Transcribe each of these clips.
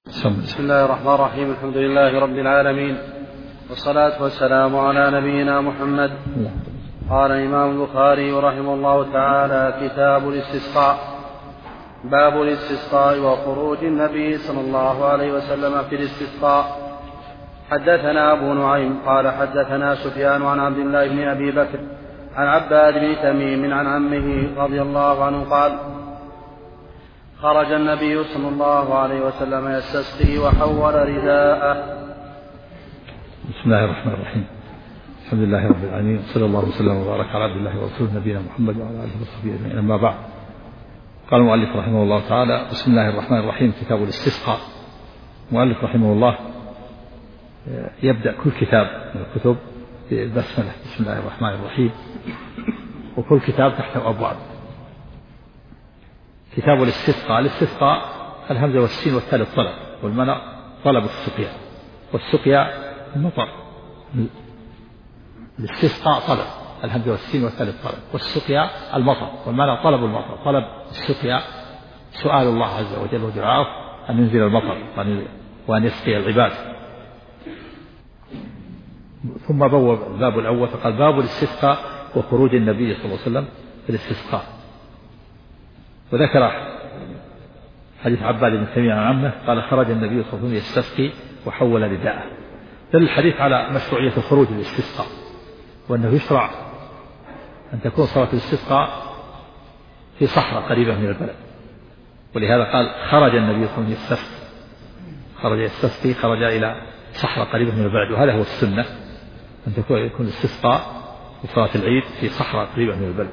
بسم الله الرحمن الرحيم. الحمد لله رب العالمين، والصلاة والسلام على نبينا محمد. قال الإمام البخاري رحمه الله تعالى: كتاب الاستسقاء. باب الاستسقاء وخروج النبي صلى الله عليه وسلم في الاستسقاء. حدثنا أبو نعيم قال حدثنا سفيان عن عبد الله بن أبي بكر عن عباد بن تميم عن عمه رضي الله عنه قال: خرج النبي صلى الله عليه وسلم يستسقي وحول رداءه. بسم الله الرحمن الرحيم. الحمد لله رب العالمين، صلى الله وسلم وبارك على عبد الله ورسوله نبينا محمد وعلى اله وصحبه اجمعين. اما بعد، قال المؤلف رحمه الله تعالى: بسم الله الرحمن الرحيم. كتاب الاستسقاء. المؤلف رحمه الله يبدأ كل كتاب من الكتب بالبسملة: بسم الله الرحمن الرحيم، وكل كتاب تحته أبواب. كتاب الاستسقاء. الاستسقاء الهمزة والسين والثالث طلب، والمنع طلب السقيا، والسقيا المطر. الاستسقاء طلب، الهمزة والسين والثالث طلب، والسقيا المطر، والمنع طلب المطر. طلب السقيا سؤال الله عز وجل ودعاءه أن ينزل المطر وأن يسقي العباد. ثم بوب الباب الأول فقال: باب الاستسقاء وخروج النبي صلى الله عليه وسلم في الاستسقاء. وذكر حديث عباد بن تميم عن عمه قال: خرج النبي صلى الله عليه وسلم يستسقي وحول رداءه. دل الحديث على مشروعية الخروج للاستسقاء، وأنه يشرع أن تكون صلاة الاستسقاء في صحراء قريبة من البلد. ولهذا قال: خرج النبي صلى الله عليه وسلم يستسقي. خرج يستسقي، خرج إلى صحراء قريبة من البلد. وهذا هو السنة، أن يكون الاستسقاء وصلاة العيد في صحراء قريبة من البلد.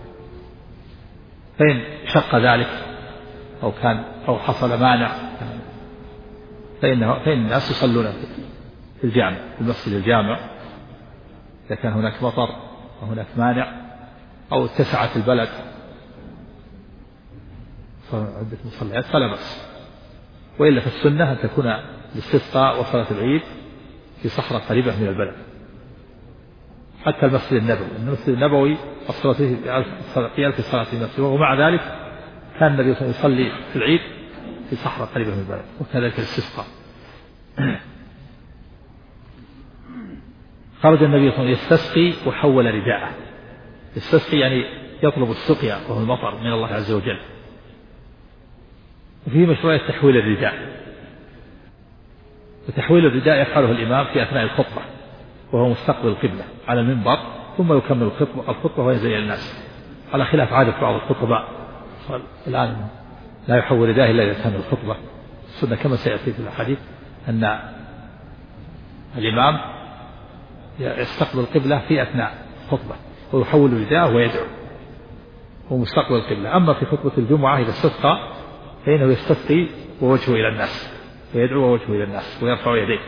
فإن شق ذلك أو حصل مانع فإن الناس يصلون في الجامع، في المسجد الجامع، إذا كان هناك مطر وهناك مانع أو اتسعت البلد عدة مصليات فلا بأس. وإلا فالسنة أن تكون الاستسقاء وصلاة العيد في صحراء قريبة من البلد. حتى المسجد النبوي، المسجد النبوي الصلاة في ألف صلاة في المسجد، ومع ذلك كان النبي صلى الله عليه وسلم يصلي في العيد في صحراء قريبة من البلد، وكذلك الاستسقاء. خرج النبي صلى الله عليه وسلم يستسقي وحول رداءه. يستسقي يعني يطلب السقيا وهو المطر من الله عز وجل. وفيه مشروعية تحويل الرداء. وتحويل الرداء يفعله الإمام في أثناء الخطبة وهو مستقبل القبلة على المنبر، ثم يكمل الخطبة ويزين الناس، على خلاف عادة بعض الخطباء الآن لا يحول رداءه إلا إذا كان الخطبة. السنة كما سيأتي في الحديث أن الإمام يستقبل القبلة في أثناء الخطبة ويحول رداءه ويدعو ومستقبل القبلة. أما في خطبة الجمعة إذا استسقى فإنه يستسقي ووجهه إلى الناس، ويدعو ووجهه إلى الناس ويرفع يديه.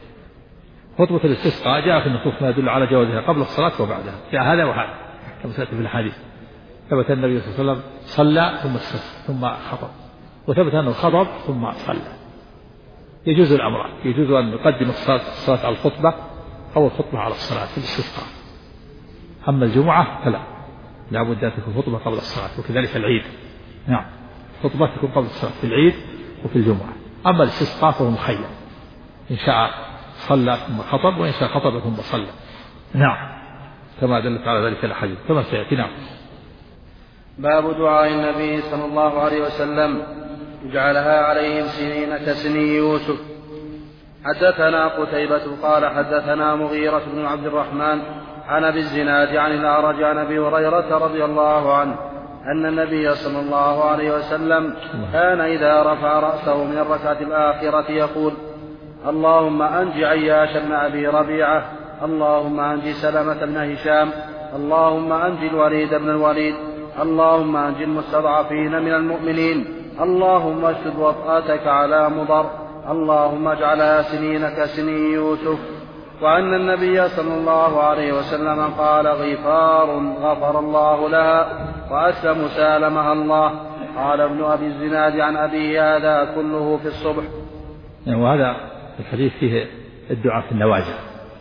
خطبة الاستسقاء جاء في النصوص ما يدل على جوازها قبل الصلاة وبعدها، جاء هذا وهذا كما سيأتي في الحديث. ثبت النبي صلى الله عليه وسلم صلى ثم استسقى ثم خطب، وثبت أنه خطب ثم صلى. يجوز الأمران، يجوز أن يقدم الصلاة على الخطبة أو الخطبة على الصلاة في الاستسقاء. أما الجمعة فلا، لا بد أن تكون خطبة قبل الصلاة، وكذلك العيد. نعم، خطبة تكون قبل الصلاة في العيد وفي الجمعة. أما الاستسقاء فهو مخير، إن شاء صلى ثم خطب، وإن شاء خطب ثم صلى. نعم، كما دلت على ذلك الأحاديث كما سيأتي. نعم. باب دعاء النبي صلى الله عليه وسلم جعلها عليهم سنين كسني يوسف. حدثنا قتيبة قال حدثنا مغيرة بن عبد الرحمن عن أبي الزناد عن الأعرج عن أبي هريرة رضي الله عنه أن النبي صلى الله عليه وسلم كان إذا رفع رأسه من الركعة الآخرة يقول: اللهم أنج عياش بن أبي ربيعة، اللهم أنج سلمة بن هشام، اللهم أنج الوليد بن الوليد، اللهم أنج المستضعفين من المؤمنين، اللهم اشدد وطأتك على مضر، اللهم اجعلها سنين كسني يوسف. وأن النبي صلى الله عليه وسلم قال: غفار غفر الله لها، وأسلم سالمها الله. قال ابن أبي الزناد عن أبيه: هذا كله في الصبح. وهذا الحديث فيه الدعاء في النوازل.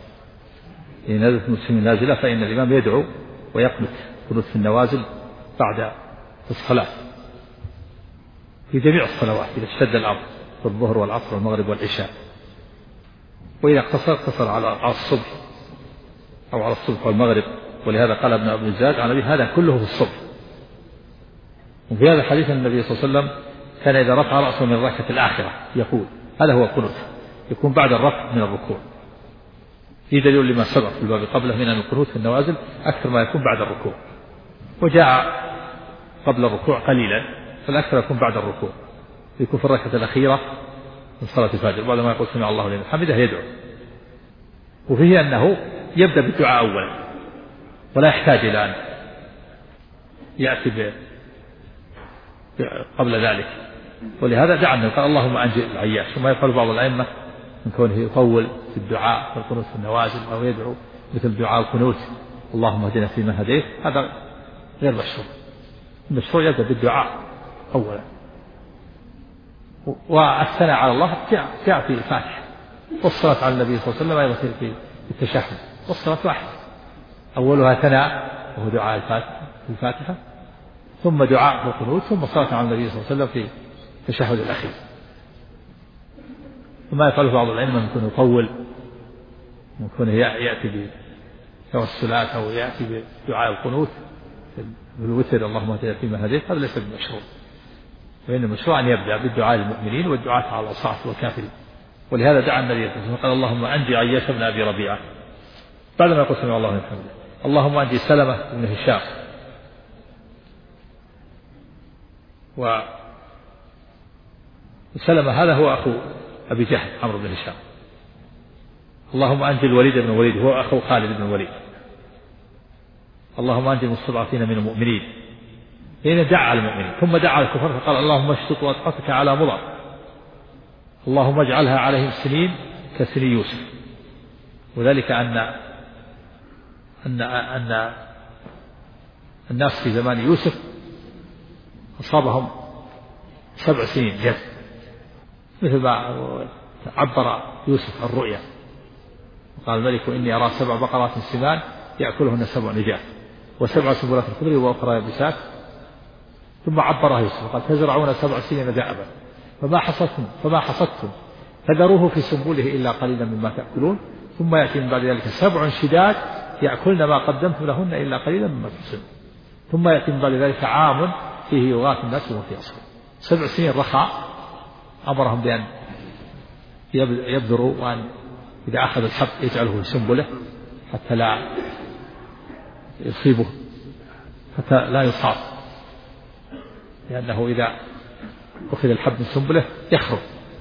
إن نزلت المسلمين نازلة فإن الإمام يدعو ويقنت قنوت في النوازل بعد الصلاة في جميع الصلوات إذا اشتد الأمر. في الظهر والعصر والمغرب والعشاء. وإذا اقتصر على الصبح أو على الصبح والمغرب، ولهذا قال ابن أبي الزاد عن أبي هذا كله في الصبح. وفي هذا الحديث النبي صلى الله عليه وسلم كان إذا رفع رأسه من الركعة الآخرة يقول هذا هو القنوت، يكون بعد الرفع من الركوع. في دليل لما سبق في الباب قبله من أن القنوت في النوازل أكثر ما يكون بعد الركوع، وجاء قبل الركوع قليلا، فالأكثر يكون بعد الركوع، يكون في الركعة الأخيرة من صلاة الفجر بعد ما يقول سمع الله لمن حمده يدعو. وفيه أنه يبدأ بالدعاء أولا ولا يحتاج إلى أن يأتي قبل ذلك. ولهذا دعا النبي قال اللهم أنجي العياش. ثم يقال بعض الأئمة من كونه يطول في الدعاء في القنوت في النوازل أو يدعو مثل دعاء القنوت اللهم اهدنا فيمن هديت، هذا غير مشروع. المشروع يبدأ بالدعاء أولا، والثناء على الله جاء في الفاتحة، والصلاة على النبي صلى الله عليه وسلم أيضا في التشهد، والصلاة واحدة أولها ثناء وهو دعاء الفاتحة، ثم دعاء القنوت، ثم صلاة على النبي صلى الله عليه وسلم في التشهد الأخير. وما يفعله بعض العلم من كونه يطول، من كونه يأتي بتوسلات أو يأتي بدعاء القنوت بالوتر اللهم اهدنا فيمن هديت، هذا ليس بمشروع. وإن المشروع أن يبدأ بالدعاء للمؤمنين والدعاء على العصاة والكافرين. ولهذا دعا النبي صلى الله عليه وسلم قال اللهم أنجي عياش بن أبي ربيعة بعد ما يقول سمع الله لمن حمده، اللهم أنجي سلمة بن هشام وسلمة هذا هو أخو أبي جهل عمرو بن هشام. اللهم أنجي الوليد بن الوليد هو أخو خالد بن الوليد. اللهم أنجي المستضعفين من المؤمنين. هنا دعا على المؤمنين، ثم دعا على الكفار فقال اللهم اشتط وطأتك على مضر، اللهم اجعلها عليهم سنين كسني يوسف. وذلك أن الناس في زمان يوسف أصابهم 7 سنين جد، مثل ما عبر يوسف الرؤيا وقال الملك إني أرى 7 بقرات سمان يأكلهن 7 نجاة و7 سنبلات خضر وأخرى يابسات. ثم عبرها يوسف قال تزرعون 7 سنين دأبا فما حصدتم فذروه في سنبله إلا قليلا مما تأكلون ثم يأتي من بعد ذلك 7 شداد يأكلن ما قدمتم لهن إلا قليلا مما تحصنون ثم يأتي من بعد ذلك عام فيه يغاث الناس وفيه أصفر. 7 سنين رخاء أمرهم بأن يبذروا، وأن إذا أخذ الحب يجعله في سنبله حتى لا يصيبه، حتى لا يصاب، لأنه إذا أخذ الحب من سنبله يخرب،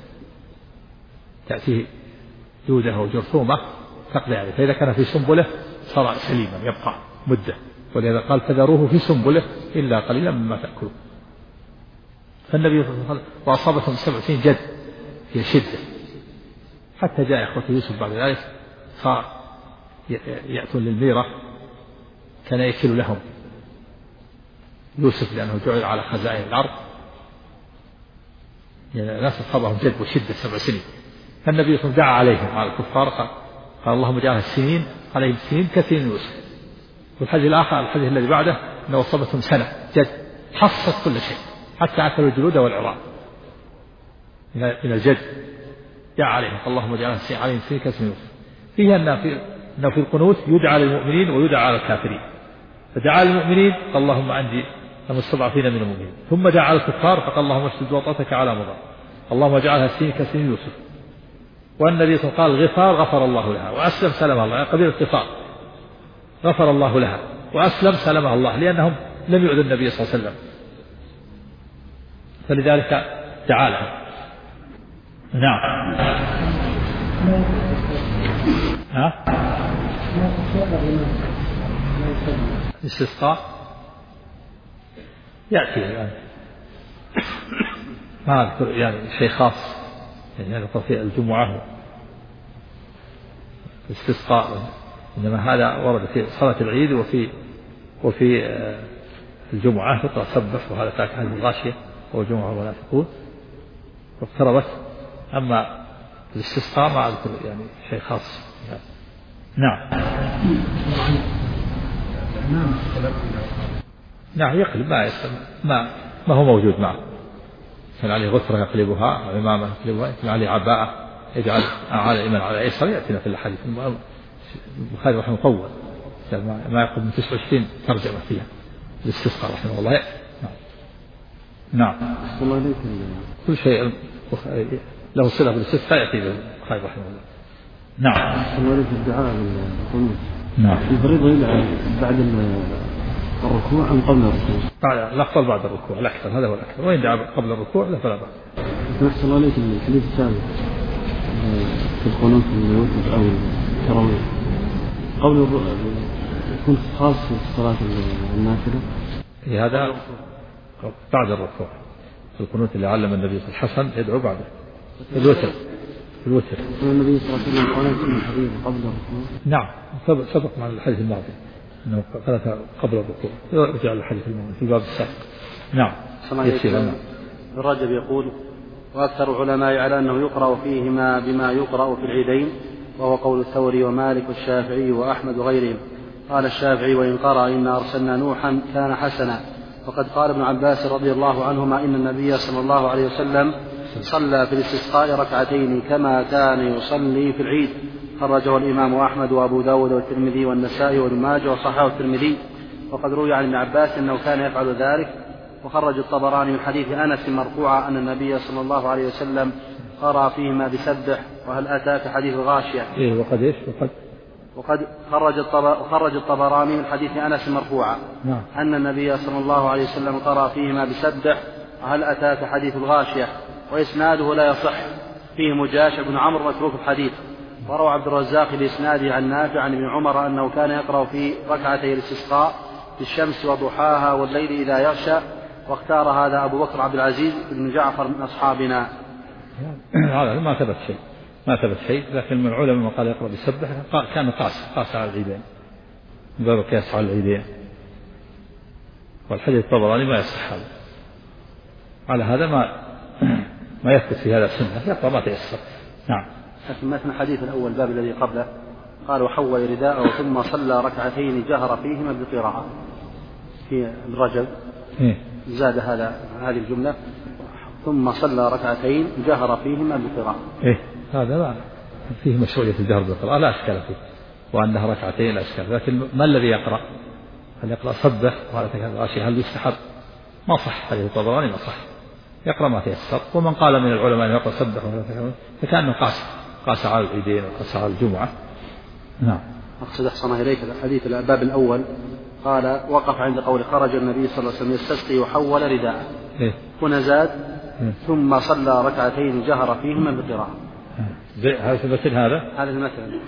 تأتيه يوده وجرثومة تقضي عليه، فإذا كان في سنبله صار سليما يبقى مدة. ولهذا قال فذروه في سنبله إلا قليلا مما تأكلون. فالنبي صلى الله عليه وسلم وأصابتهم 7 سنين جد هي شدة، حتى جاء إخوة يوسف بعد ذلك صار يأتون للميرة كان يكل لهم يوسف لأنه جعل على خزائن الأرض، يعني الناس أصابهم جد وشدة 7 سنين. فالنبي صلى الله عليه وسلم دعا عليهم على الكفار قال اللهم اجعلها السنين عليهم سنين كسنين يوسف. والحديث الآخر الحديث الذي بعده أنه أصابتهم سنة جد حصت كل شيء حتى أكلوا الجلود والعظام من الجد. دعا عليهم اللهم اجعلها عليهم سنين كسنين يوسف. فيها أنه في القنوت يدعى للمؤمنين ويدعى على الكافرين. فدعا للمؤمنين قال اللهم أنجي المستضعفين من المؤمنين، ثم دعا على الكفار فقال اللهم اشدد وطأتك على مضر، اللهم اجعلها سنين كسنين يوسف. والنبي صلى الله عليه وسلم قال غفار غفر الله لها وأسلم سلمها الله، قبيلة غفار غفر الله لها وأسلم سلمها الله، لأنهم لم يؤذوا النبي صلى الله عليه وسلم، فلذلك دعا لها. نعم. الاستسقاء يأتي الآن ما أذكر يعني شيء خاص، يعني هذا في الجمعة الاستسقاء، إنما هذا ورد في صلاة العيد وفي الجمعة تقرأ سبح وهذا تاك هذه الغاشية والجمعة والمنافقون واقتربت. أما الاستسقاء ما أذكر يعني شيء خاص. نعم. نعم يقلب ما هو موجود معه كان عليه غترة يقلبها وعمامة يقلبها، كان عليه عباءة يجعل على الإيمان على أيسر، يأتينا في الحديث. البخاري رحمه طول ما يقرب من 29 ترجمة فيها الاستسقاء رحمه الله. نعم. الله عليك كل شيء له صلة بالاستسقاء يأتي بالبخاري رحمه الله. نعم. الله عليك الدعاء بالقنوت. نعم. الفريضة يدعى بعد الركوع أم قبل الركوع؟ الأفضل بعد الركوع الأكثر، هذا هو الأكثر، وإن دعا قبل الركوع لا فلا بأس. نحصل الله عليك الحديث الثالث في القنوت الوتر أو التراويح قبل يكون خاص في صلاة النافلة. هذا بعد الركوع في القنوت اللي علم النبي صلى الله عليه وسلم الحسن يدعو بعده في الوتر. النبي صلى الله عليه وسلم قال في الحديث قبل الركوع. نعم سبق مع الحديث الماضي أنه قال قبل الركوع، يرجع الحديث الماضي في الباب السابق. نعم. الرجب يقول: وأكثر العلماء على أنه يقرأ فيهما بما يقرأ في العيدين، وهو قول الثوري ومالك والشافعي وأحمد وغيرهم. قال الشافعي: وإن قرأ إنا أرسلنا نوحا كان حسنا. وقد قال ابن عباس رضي الله عنهما إن النبي صلى الله عليه وسلم صلى في الاستسقاء ركعتين كما كان يصلي في العيد. خرجه الإمام أحمد وأبو داود والترمذي والنسائي وابن ماجه وصححه الترمذي. وقد روي عن ابن عباس أنه كان يفعل ذلك. وخرج الطبراني من حديث أنس مرفوعا أن النبي صلى الله عليه وسلم قرأ فيهما بسبح وهل أتاك حديث الغاشية. وقد خرج الطبراني من حديث أنس مرفوعا أن النبي صلى الله عليه وسلم قرأ فيهما بسبح وهل أتاك حديث الغاشية، وإسناده لا يصح، فيه مجاش بن عمرو متروك الحديث. وروى عبد الرزاق بإسناده عن نافع عن ابن عمر أنه كان يقرأ في ركعتي الاستسقاء بالشمس وضحاها والليل إذا يغشى. واختار هذا أبو بكر عبد العزيز بن جعفر من أصحابنا. هذا ما ثبت شيء، لكن من العلماء من قال يقرأ بسبح كان قاس على العيدين، باب قياس على العيدين، والحديث الطبراني ما يصح هذا. على هذا ما يثبت في هذا السنة، يقرأ ما تيسر. نعم. لكن مثل الحديث الأول باب الذي قبله قال: وحول رداءه ثم صلى ركعتين جهر فيهما بالقراءة. في الرجب زاد هذه الجملة ثم صلى ركعتين جهر فيهما بالقراءة. هذا لا فيه مشروعية الجهر بالقراءة لا أشكال فيه، وأنها ركعتين لا أشكال. لكن ما الذي يقرأ؟ هل يقرأ صبح هل يستحب؟ ما صح، هذه الطبراني ما صح، يقرأ ما تيسر. ومن قال من العلماء أن يقرأ صبح فكأنه قاس على العيدين وقاس على الجمعة. نعم. أقصد أحسن إليك الحديث الباب الأول قال: وقف عند قول خرج النبي صلى الله عليه وسلم يستسقي وحول رداءه. هنا زاد ثم صلى ركعتين جهر فيهما بالقراءة. هذا المثل هذا المثل.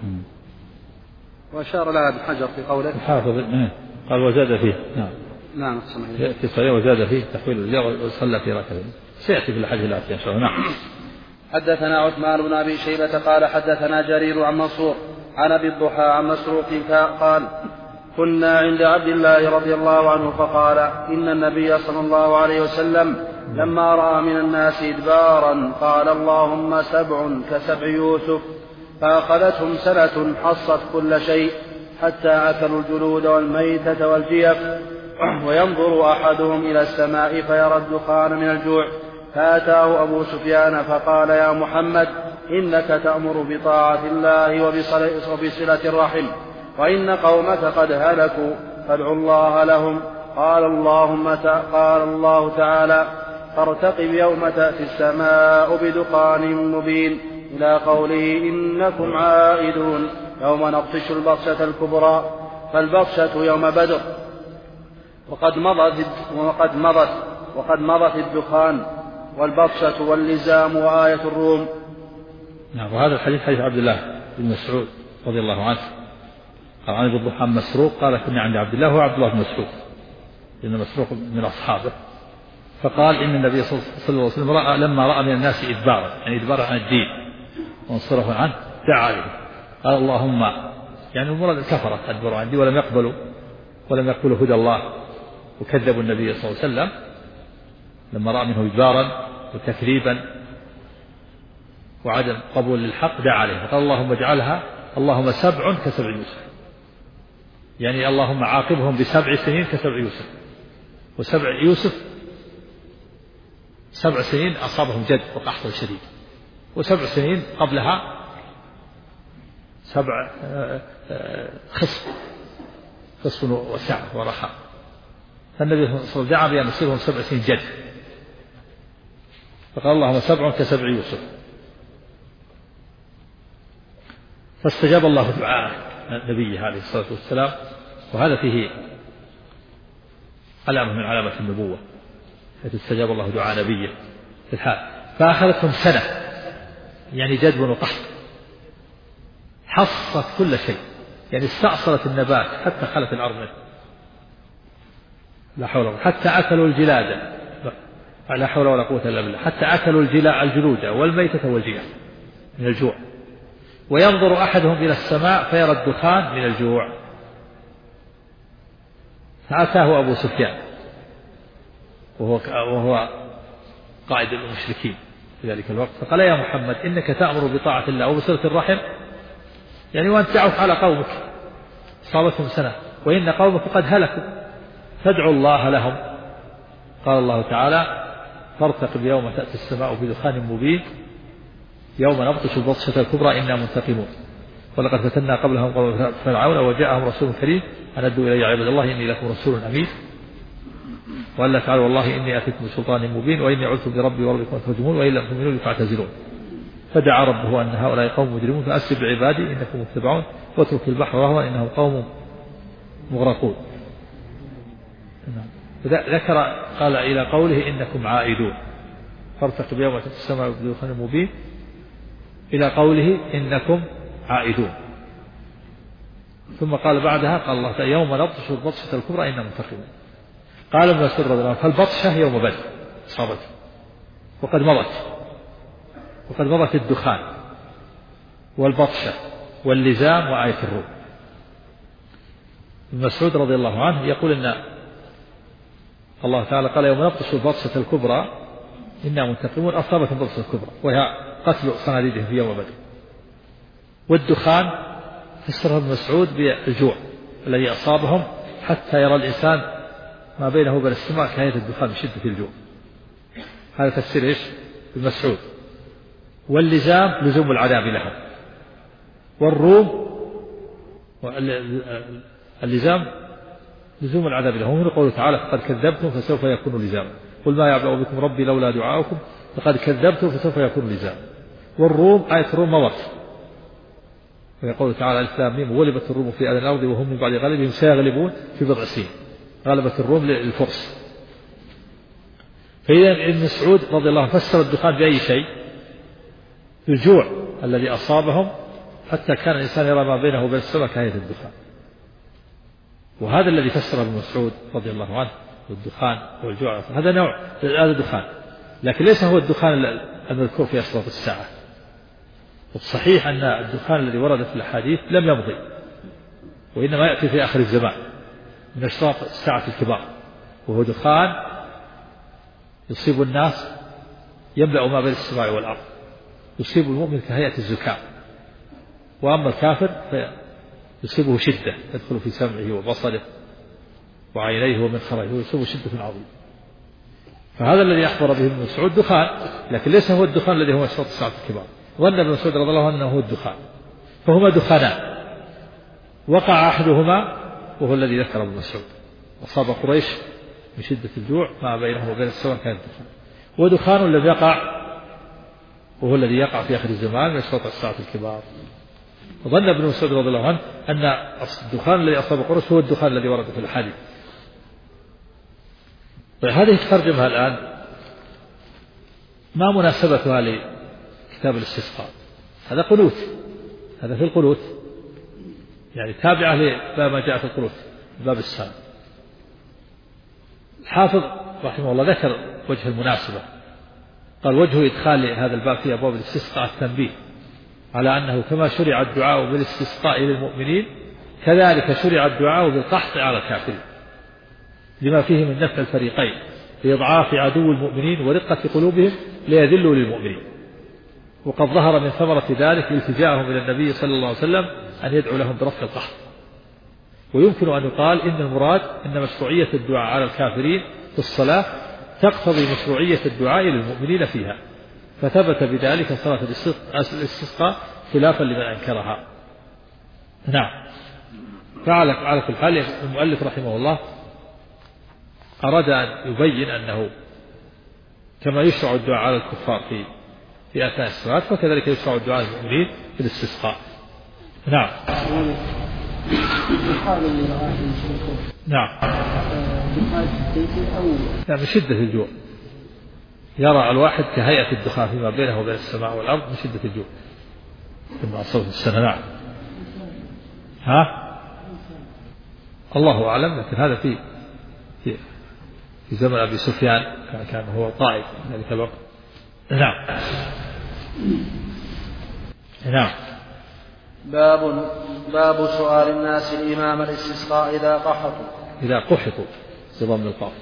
وأشار لها ابن حجر في قوله الحافظ قال وزاد فيه. نعم في صحيح وزاد فيه تحويل الرجال وصلى في ركعتين، سيأتي في الحديث الآتي إن شاء الله. نعم. حدثنا عثمان بن أبي شيبة قال حدثنا جرير عن منصور عن أبي الضحى عن مسروق قال: كنا عند عبد الله رضي الله عنه فقال: إن النبي صلى الله عليه وسلم لما رأى من الناس إدبارا قال: اللهم 7 كسبع يوسف، فأخذتهم سنة حصت كل شيء حتى أكلوا الجلود والميتة والجيف، وينظر أحدهم إلى السماء فيرى الدخان من الجوع، فأتاه أبو سفيان فقال: يا محمد إنك تأمر بطاعة الله وبصلة الرحم، وإن قومك قد هلكوا فادعوا الله لهم. قال الله تعالى: فارتقب يوم تأتي السماء بدخان مبين، إلى قوله: إنكم عائدون يوم نبطش البطشة الكبرى، فالبطشة يوم بدر. وقد مضت الدخان والبطشة واللزام وآية الروم. نعم. وهذا الحديث حديث عبد الله بن مسعود رضي الله عنه قال عن ابي الضحى مسروق قال: كنا عند عبد الله وعبد الله بن مسعود، لأن مسروق من أصحابه، فقال: إن النبي صلى الله عليه وسلم لما رأى من الناس إدبارا، يعني إدبارا عن الدين وانصرفوا عنه، دعا عليه قال: اللهم، يعني المراد الكفرة أدبروا عن الدين ولم يقبلوا هدى الله وكذبوا النبي صلى الله عليه وسلم، لما رأى منه إدبارا وتكذيبا وعدم قبول للحق دعا عليه فقال: اللهم اجعلها 7 كسبع يوسف، يعني اللهم عاقبهم ب7 سنين كسبع يوسف. وسبع يوسف 7 سنين أصابهم جد وقحط شديد، و7 سنين قبلها 7 خصف وسعة ورخاء. فالنبي صلى الله عليه وسلم دعا بأن يصيبهم 7 سنين جد، فقال اللهم 7 كسبع يوسف، فاستجاب الله دعاء نبيه عليه الصلاة والسلام. وهذا فيه علامة من علامات النبوة، حيث استجاب الله دعاء نبيه في الحال. فأخذتهم سنة يعني جدب وقحط، حصت كل شيء، يعني استأصلت النبات حتى خلت الأرض منه، لا حول ولا قوة، حتى أكلوا الجلاد، لا حول ولا قوة إلا بالله، حتى أكلوا الجلود والميتة والجياع من الجوع. وينظر أحدهم إلى السماء فيرى الدخان من الجوع. فأتاه أبو سفيان وهو قائد المشركين في ذلك الوقت، فقال يا محمد إنك تأمر بطاعة الله وبصلة الرحم، يعني وأنت تعف على قومك صابتهم سنة وإن قومك قد هلكوا، فادعوا الله لهم. قال الله تعالى فارتقب يوم تأتي السماء بدخان مبين يوم نبطش البطشة الكبرى إنا منتقمون ولقد فتنا قبلهم قوم فرعون وجاءهم رسول كريم أن أدوا إلي عباد الله إني لكم رسول أمين. وقال تعالى والله إني أتيتكم بسلطان مبين وإني عذت بربي وربكم أن ترجمون وإن لم تؤمنوا لي فاعتزلون. فدعا ربه أن هؤلاء قوم مجرمون فأسر بعبادي إنكم متبعون واترك البحر رهوا إنهم قوم مغرقون. ذكر قال إلى قوله إنكم عائدون فارتقب يوم تأتي السماء بدخان مبين إلى قوله إنكم عائدون. ثم قال بعدها قال الله تعالى يوم نبطش البطشة الكبرى إنا منتقمون. قال ابن مسعود رضي الله عنه فالبطشة يوم بدر صابته وقد مضت الدخان والبطشة واللزام وآية الروم. ابن مسعود رضي الله عنه يقول إن الله تعالى قال يوم نبطش البطشة الكبرى إنا منتقمون أصابتهم البطشة الكبرى وهي قتل صناديدهم في يوم بدر. والدخان فسره ابن مسعود بالجوع الذي أصابهم حتى يرى الإنسان ما بينه وبين السماء كهيئة الدخان من شدة الجوع. هذا تفسير إيش ابن مسعود. واللزام لزوم العذاب لهم. والروم اللزام لزوم العذاب لهم. من قوله تعالى فقد كذبتم فسوف يكون لزاما قل ما يعبأ بكم ربي لولا دعاؤكم فقد كذبتم فسوف يكون لزاما. والروم آية الروم مضت ويقول تعالى الف لام ميم غلبت الروم في أدنى الأرض وهم من بعد غلبهم سيغلبون في بضع سنين. غلبت الروم للفرس. فإذا ابن مسعود رضي الله عنه فسر الدخان بأي شيء؟ بالجوع الذي أصابهم حتى كان الإنسان يرى ما بينه وبين السماء كهيئة الدخان. وهذا الذي فسر ابن مسعود رضي الله عنه والدخان والجوع هذا نوع هذا الدخان، لكن ليس هو الدخان المذكور في أشراط الساعة. والصحيح أن الدخان الذي ورد في الحديث لم يمضي وإنما يأتي في آخر الزمان من أشراط الساعة الكبار، وهو دخان يصيب الناس يملأ ما بين السماء والأرض، يصيب المؤمن كهيئة الزكام، وأما الكافر فيصيبه شدة يدخل في سمعه وبصره وعينيه ومنخره ويصيبه شدة عظيمة. فهذا الذي أخبر به ابن مسعود دخان، لكن ليس هو الدخان الذي هو أشراط الساعة الكبار. ظن ابن مسعود رضي الله عنه أنه هو الدخان، فهما دخانان وقع أحدهما وهو الذي ذكر ابن مسعود أصاب قريش من شدة الجوع ما بينه وبين السماء كان الدخان، ودخان الذي يقع وهو الذي يقع في آخر الزمان من أشراط الساعة الكبار. وظن ابن مسعود رضي الله عنه أن الدخان الذي أصاب قريش هو الدخان الذي ورد في الحديث. هذه الترجمة الآن ما مناسبتها لكتاب الاستسقاء؟ هذا قنوت، هذا في القنوت يعني تابعة لما جاء في القنوت باب السابق. الحافظ رحمه الله ذكر وجه المناسبة، قال وجه إدخال هذا الباب في أبواب الاستسقاء التنبيه على أنه كما شرع الدعاء بالاستسقاء للمؤمنين كذلك شرع الدعاء بالقحط على الكافرين لما فيه من نفع الفريقين لإضعاف عدو المؤمنين ورقة قلوبهم ليذلوا للمؤمنين. وقد ظهر من ثمرة ذلك التجاءهم إلى النبي صلى الله عليه وسلم أن يدعو لهم برفع القحط. ويمكن أن يقال إن المراد أن مشروعية الدعاء على الكافرين في الصلاة تقتضي مشروعية الدعاء للمؤمنين فيها، فثبت بذلك صلاة الاستسقاء خلافا لمن أنكرها. نعم. فعلى كل حال المؤلف رحمه الله أراد أن يبين أنه كما يشرع الدعاء على الكفار في أثناء الصلاة فكذلك يشرع الدعاء للمؤمنين في الاستسقاء. نعم. نعم. من شدة الجوع يرى الواحد كهيئة الدخان فيما بينه وبين السماء والأرض من شدة الجوع كما صوت السنة. نعم. الله أعلم، لكن هذا في زمن أبي سفيان كان هو طائف في ذلك الوقت. نعم. نعم. باب سؤال الناس الإمام الاستسقاء إذا قحطوا بضم القاف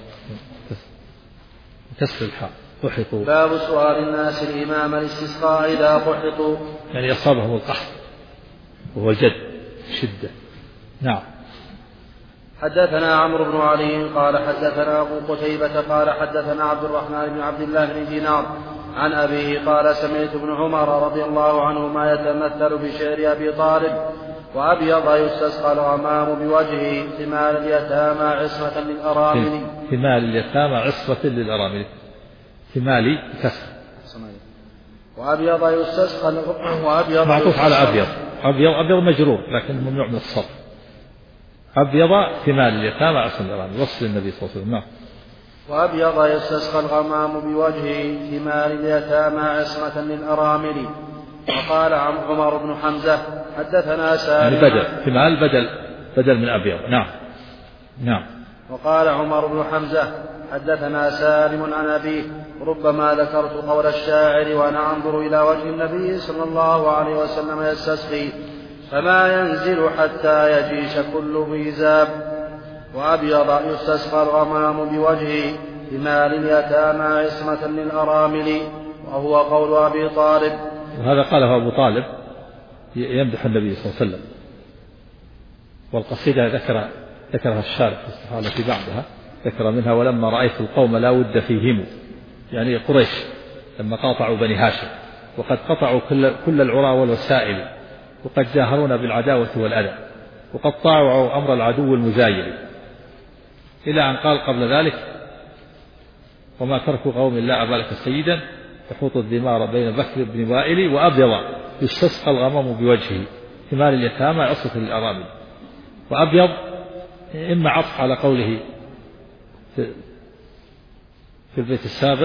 كسر الحاء قحطوا. باب سؤال الناس الإمام الاستسقاء إذا قحطوا، يعني أصابهم القحط وهو الجد شدة. نعم. حدثنا عمرو بن علي قال حدثنا أبو قتيبة قال حدثنا عبد الرحمن بن عبد الله بن دينار عن أبيه قال سمعت ابن عمر رضي الله عنهما يتمثل بشعر أبي طالب: وأبيض يستسقى الغمام بوجهه ثمال اليتامى عصمة للأرامل. ثمال اليتامى عصمة للأرامل. ثمالي كسر. وأبيض يستسقى معطوف على أبيض. أبيض مجرور لكن ممنوع من الصرف. أبيض ثمال اليتامى عصمة للأرامل وصل النبي صلى الله عليه وسلم. وأبيض يستسقى الغمام بوجهه ثمال اليتامى عصمة للأرامل. وقال عمر بن حمزة حدثنا سالم يعني بدل ثمال بدل من أبيض. نعم. نعم. وقال عمر بن حمزة حدثنا سالم عن أبيه: ربما ذكرت قول الشاعر وأنا أنظر إلى وجه النبي صلى الله عليه وسلم يستسقي فما ينزل حتى يجيش كل ميزاب. وأبيض يستسقى الغمام بوجهه ثمال اليتامى عصمة للأرامل، وهو قول أبي طالب. وهذا قاله أبو طالب يمدح النبي صلى الله عليه وسلم. والقصيدة ذكرها الشارح في بعضها، ذكر منها: ولما رأيت القوم لا ود فيهم، يعني قريش لما قاطعوا بني هاشم وقد قطعوا كل العرى والوسائل وقد جاهرونا بالعداوة والأذى وقد طاوعوا أمر العدو المزايل، إلى أن قال قبل ذلك: وما ترك قوم لا أبا لك سيدا يحوط الدمار بين بكر بن وائل. وأبيض يستسقى الغمام بوجهه ثمال اليتامى عصمة للأرامل. وأبيض إما عطف على قوله في البيت السابق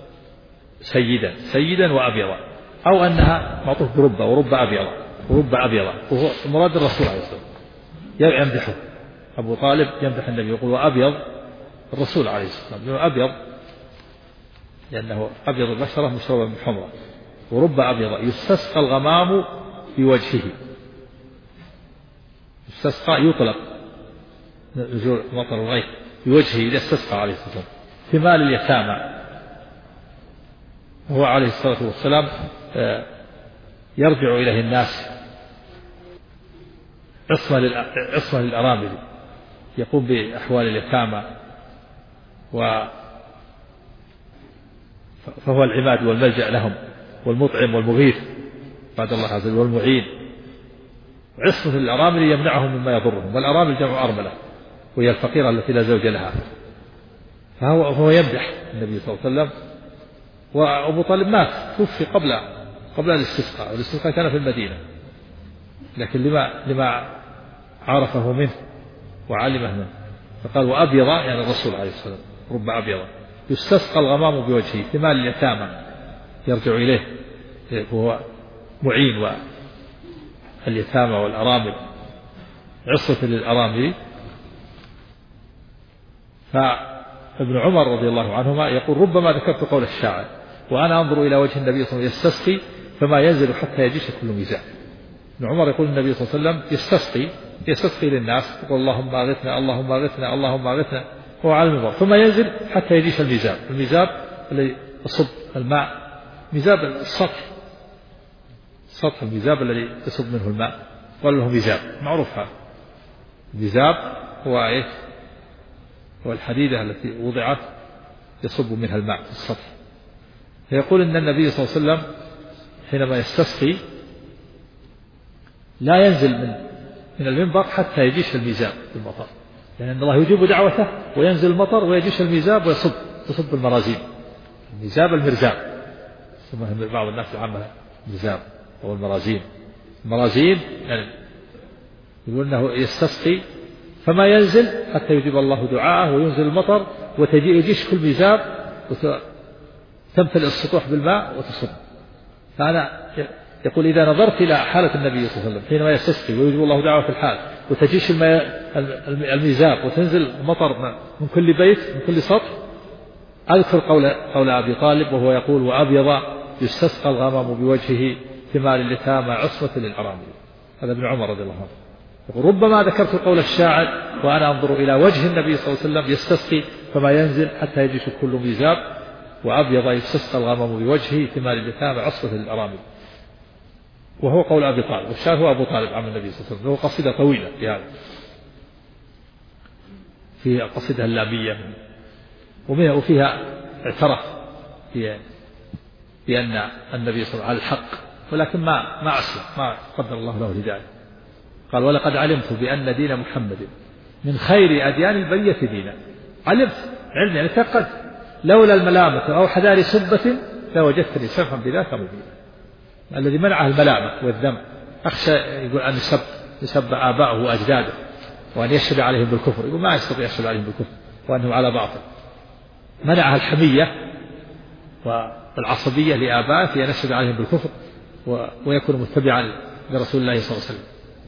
سيدا وأبيض، أو أنها معطوف بربة ورب أبيض وهو مراد الرسول عليه الصلاة والسلام يمدحه. أبو طالب يمدح النبي يقول: وأبيض الرسول عليه الصلاة والسلام أبيض لأنه أبيض البشرة مشربة من حمرة. ورب أبيض يستسقى الغمام بوجهه. يستسقى يطلق نزول مطر الغيث بوجهه إذا استسقى عليه الصلاة والسلام. ثمال اليتامى هو عليه الصلاة والسلام يرجع إليه الناس عصمة للأرامل، يقوم بأحوال اليتامى فهو العماد والملجأ لهم والمطعم والمغيث بعد الله عز وجل والمعين. عصمة الأرامل يمنعهم مما يضرهم، والأرامل جمع أرملة وهي الفقيرة التي لا زوج لها. فهو يمدح النبي صلى الله عليه وسلم. وأبو طالب مات توفي قبل الاستسقاء، والاستسقاء كان في المدينة، لكن لما عرفه منه وعلمه منه فقال: وأبيض يعني الرسول عليه الصلاة والسلام رب أبيض يستسقى الغمام بوجهه ثمال اليتامى يرجع إليه وهو معين واليتامى والأرامل عصة للأرامل. فابن عمر رضي الله عنهما يقول: ربما ذكرت قول الشاعر وأنا أنظر إلى وجه النبي صلى الله عليه وسلم يستسقي فما ينزل حتى يجيش كل ميزان. ابن عمر يقول: النبي صلى الله عليه وسلم يستسقي للناس يقول: اللهم أغثنا اللهم أغثنا اللهم أغثنا، هو على المنبر، ثم ينزل حتى يجيش الميزاب الذي يصب الماء، ميزاب السطح الميزاب الذي يصب منه الماء، قال له ميزاب معروف. هذا الميزاب هو الحديدة التي وضعت يصب منها الماء في السطح. فيقول إن النبي صلى الله عليه وسلم حينما يستسقي لا ينزل من المنبر حتى يجيش الميزاب بالمطر، لأن الله يجيب دعوته وينزل المطر ويجيش الميزاب ويصب المرازيم. الميزاب المرزاب، ثم بعض الناس يعملها ميزاب أو المرازيم يعني يقول أنه يستسقي فما ينزل حتى يجيب الله دعاءه وينزل المطر ويجيش كل ميزاب وتمتلئ السطوح بالماء وتصب. فأنا يقول إذا نظرت إلى حالة النبي صلى الله عليه وسلم حينما يستسقي ويجيب الله دعوه في الحال وتجيش الميزاب وتنزل المطر من كل بيت من كل سطح، أذكر قول أبي طالب وهو يقول وأبيض يستسقى الغمام بوجهه ثمار اليتامى عصمة للأرامل. هذا ابن عمر رضي الله عنه يقول ربما ذكرت قول الشاعر وأنا أنظر إلى وجه النبي صلى الله عليه وسلم يستسقي فما ينزل حتى يجيش كل ميزاب، وأبيض يستسقى الغمام بوجهه ثمار اليتامى عصمة للأرامل. وهو قول أبي طالب، والشاعر هو أبو طالب عم النبي صلى الله عليه وسلم. له قصيدة طويلة في هذا، في قصيدة اللامية وفيها اعترف بأن النبي صلى الله عليه وسلم على الحق، ولكن ما أسلم، ما قدر الله له الهداية. قال ولقد علمت بأن دين محمد من خير أديان البرية دينا. علمت علم يعني تقد، لولا الملامة أو حذار سبة لوجدتني سمحا بذاك مبينا. الذي منعه الملامة والذم، أخشى يقول أن يسب آباءه وأجداده وأن يشهد عليهم بالكفر، يقول ما يستطيع يشهد عليهم بالكفر وأنه على باطل. منعها الحمية والعصبية لآبائه لأن يشهد عليهم بالكفر ويكون متبعا لرسول الله صلى الله عليه وسلم.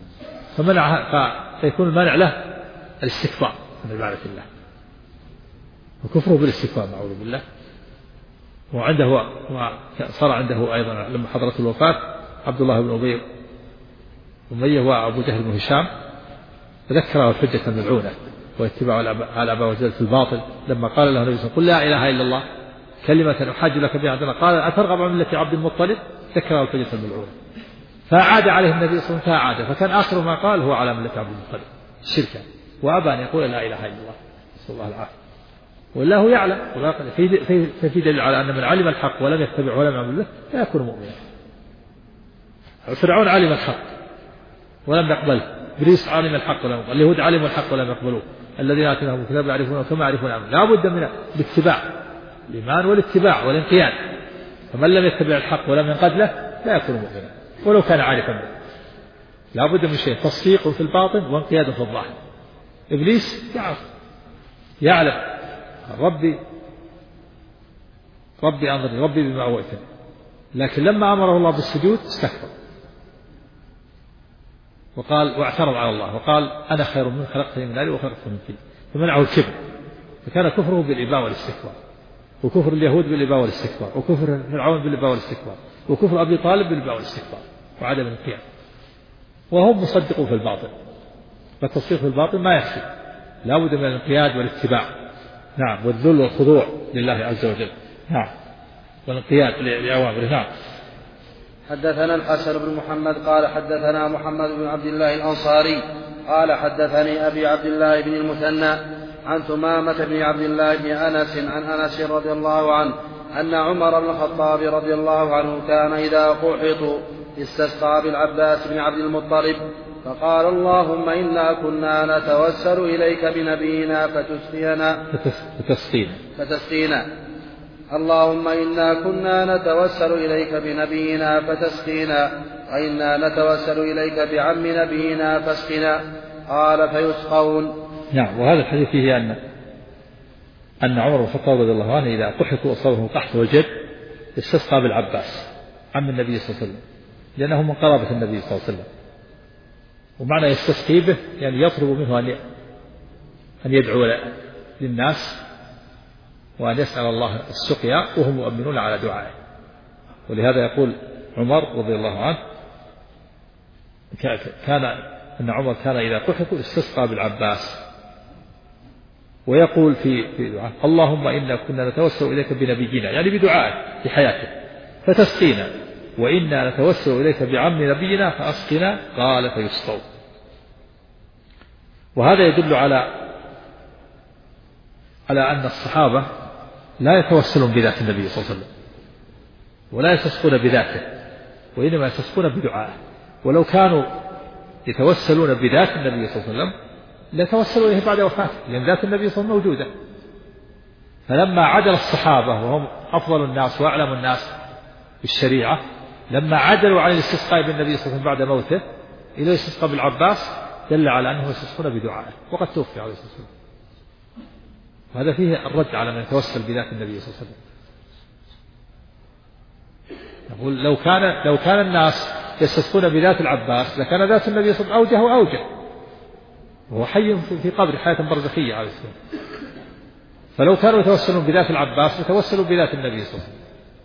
فيكون المانع له الاستكبار من عبادة الله وكفره بالاستكبار نعوذ بالله. وعنده صار عنده أيضا لما حضرت الوفاة عبد الله بن أمية وأبو جهل بن هشام، فذكره الحجة الملعونة واتباع على أبا وجل في الباطل. لما قال له النبي صلى الله عليه وسلم قل لا إله إلا الله كلمة أحاج لك بها عندنا، قال أترغب عن ملة عبد المطلب، ذكره الحجة الملعونة. فأعاد عليه النبي صلى الله عليه وسلم، فكان آخر ما قال هو على ملة عبد المطلب شركا، وأبى أن يقول لا إله إلا الله، نسأل الله العافية. والله يعلم، في دليل على أن من علم الحق ولم يتبع ولم يعمل به لا يكون مؤمنا. فرعون علم الحق ولم يقبله، إبليس علم الحق ولم يقبله، اليهود علموا الحق ولم يقبلوه، الذين آتيناهم الكتاب يعرفونه كما يعرفون أبناءهم. لا بد من الاتباع، الإيمان والاتباع والانقياد. فمن لم يتبع الحق ولم ينقد له لا يكون مؤمنا ولو كان عارفا به. لا بد من شيء، تصديق في الباطن وانقياد في الظاهر. إبليس يعلم ربي أنظرني ربي بما أويتني، لكن لما أمره الله بالسجود استكبر وقال واعترض على الله وقال أنا خير من خلقتني من نار وخلقته من طين، فمنعه الكبر. فكان كفره بالإباء والاستكبار، وكفر اليهود بالإباء والاستكبار، وكفر فرعون بالإباء والاستكبار، وكفر أبي طالب بالإباء والاستكبار وعدم الانقياد. وهم مصدقون في الباطل، فالتصديق في الباطل ما يكفي، لا بد من الانقياد والاتباع، نعم، والذل والخضوع لله عز وجل، نعم، والانقياد لأوامره. نعم. حدثنا الحسن بن محمد قال حدثنا محمد بن عبد الله الأنصاري قال حدثني أبي عبد الله بن المثنى عن ثمامة بن عبد الله بن أنس عن أنس رضي الله عنه أن عمر بن الخطاب رضي الله عنه كان إذا قحطوا استسقى بالعباس بن عبد المطلب فقال اللهم إنا كنا نتوسل إليك بنبينا فتسقينا اللهم إنا كنا نتوسل إليك بنبينا فتسقينا وإنا نتوسل إليك بعم نبينا فاسقنا قال فيسقون. نعم. وهذا الحديث فيه أن عمر بن الخطاب رضي الله عنه إذا قحطوا أصابهم قحط وجد استسقى بالعباس عم النبي صلى الله عليه وسلم، لأنه من قرابة النبي صلى الله عليه وسلم. ومعنى يستسقي به يعني يطلب منه أن يدعو للناس وأن يسأل الله السقيا وهم مؤمنون على دعائه. ولهذا يقول عمر رضي الله عنه أن عمر كان إذا قحط استسقى بالعباس، ويقول في دعاء اللهم إنا كنا نتوسل إليك بنبينا يعني بدعائه في حياته فتسقينا وإنا نتوسل إليك بعم نبينا فأسقنا قال فيسقوا. وهذا يدل على أن الصحابة لا يتوسلون بذات النبي صلى الله عليه وسلم ولا يستسقون بذاته، وإنما يستسقون بدعائه. ولو كانوا يتوسلون بذات النبي صلى الله عليه وسلم لتوسلوا إليه بعد وفاته، لأن ذات النبي صلى الله عليه وسلم موجودة. فلما عدل الصحابة وهم أفضل الناس وأعلم الناس بالشريعة، لما عدلوا عن الاستسقاء بالنبي صلى الله عليه وسلم بعد موته إلى الاستسقاء بالعباس، دل على أنه يستسقون بدعائه، وقد توفي عليه الصلاة والسلام. وهذا فيه الرد على من يتوسل بذات النبي صلى الله عليه وسلم. يقول لو كان الناس يستسقون بذات العباس لكان ذات النبي صلى الله عليه وسلم أوجه وأوجه، وهو حي في قبر حياة برزخية عليه السلام. فلو كانوا يتوسلون بذات العباس يتوسلوا بذات النبي صلى الله عليه وسلم،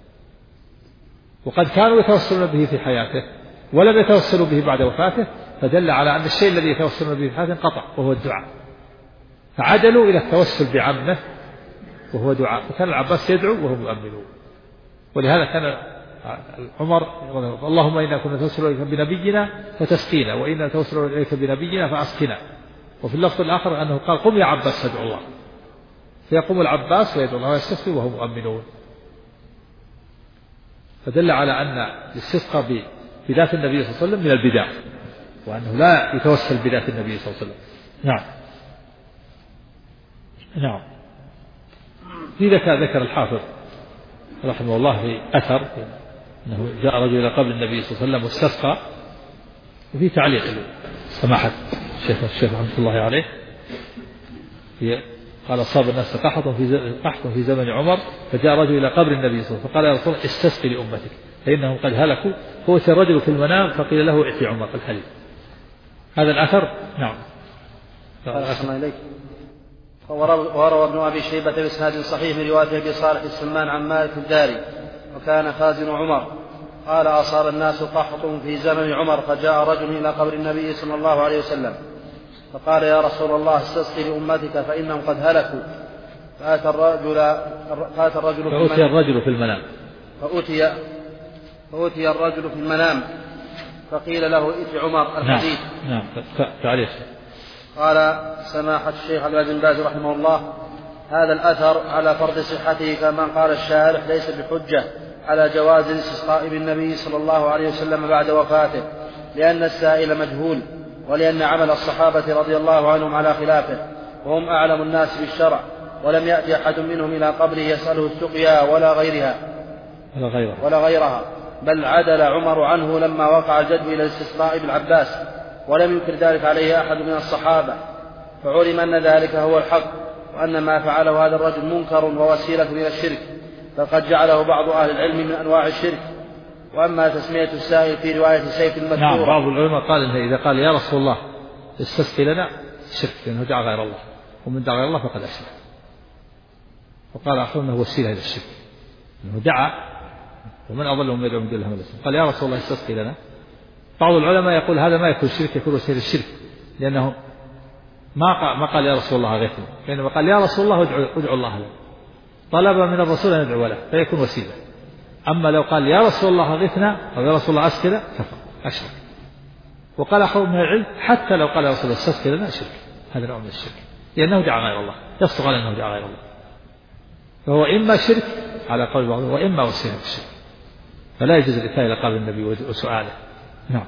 وقد كانوا يتوسلون به في حياته ولم يتوسلوا به بعد وفاته، فدل على أن الشيء الذي يتوسلون به في حياته انقطع وهو الدعاء، فعدلوا إلى التوسل بعمه وهو دعاء. فكان العباس يدعو وهم يؤمنون. ولهذا كان عمر اللهم إنا كنا نتوسل إليك بنبينا فتسقينا، وإنا نتوسل إليك بنبينا فأسقنا. وفي اللفظ الآخر أنه قال قم يا عباس فادعو الله، فيقوم العباس ويدعو الله ويستسقي وهم مؤمنون. فدل على أن الاستسقاء بذات النبي صلى الله عليه وسلم من البدع، وأنه لا يتوسل بذات النبي صلى الله عليه وسلم. نعم. في ذكر الحافظ رحمه الله في أثر أنه جاء رجل إلى قبر النبي صلى الله عليه وسلم واستسقى، وفي تعليق سماحة الشيخ رحمة الله عليه قال أصاب الناس قحط في زمن عمر، فجاء رجل إلى قبر النبي صلى الله عليه وسلم فقال يا رسول الله استسقي لأمتك فإنهم قد هلكوا، فأتي الرجل في المنام فقيل له ائت عمر الحديث. هذا الأثر. نعم. وروى ابن أبي شيبة بإسناد صحيح من رواية أبي صالح السمان عن مالك الداري وكان خازن عمر قال أصاب الناس قحط في زمن عمر، فجاء رجل إلى قبر النبي صلى الله عليه وسلم فقال يا رسول الله استسقي لأمتك فإنهم قد هلكوا. فأتى الرجل في المنام فأتي الرجل في المنام فقيل له ائت عمر الحديث. نعم. تعريف. قال سماحة الشيخ عبد العزيز بن باز رحمه الله هذا الأثر على فرض صحته، كما قال الشارح ليس بحجة على جواز الاستسقاء بالنبي صلى الله عليه وسلم بعد وفاته، لأن السائل مجهول، ولأن عمل الصحابة رضي الله عنهم على خلافه، وهم أعلم الناس بالشرع، ولم يأتي أحد منهم إلى قبره يسأله السقيا ولا غيرها، بل عدل عمر عنه لما وقع الجد إلى الاستسقاء بالعباس، ولم ينكر ذلك عليه أحد من الصحابة، فعلم أن ذلك هو الحق، وأن ما فعله هذا الرجل منكر ووسيلة إلى الشرك، فقد جعله بعض أهل العلم من أنواع الشرك. وأما تسمية السائل في رواية سيف المذكورة، نعم، بعض العلماء قال إنه إذا قال يا رسول الله استسقي لنا شرك، لأنه دعا غير الله، ومن دعا غير الله فقد أشرك. وقال آخر أنه وسيلة إلى الشرك، أنه دعا، ومن أضل من يدعو من دون الله. قال يا رسول الله استسقي لنا. بعض العلماء يقول هذا ما يكون شرك، يكون وسيلة الشرك، لأنه ما قال يا رسول الله أغثني، فإنما قال يا رسول الله ادعو الله له، طلب من الرسول أن يدعو له فيكون وسيلة. أما لو قال يا رسول الله أغثنا أو يا رسول الله أسقنا كفر أشرك. وقال أخوه من العلم حتى لو قال يا رسول الله استسقي لنا شرك، هذا نوع من الشرك، لأنه دعا غير الله، يصدق على أنه دعا غير الله، فهو إما شرك على قول بعضهم وإما وسيلة الشرك، فلا يجوز الإتيان إلى قبر النبي وسؤاله. نعم.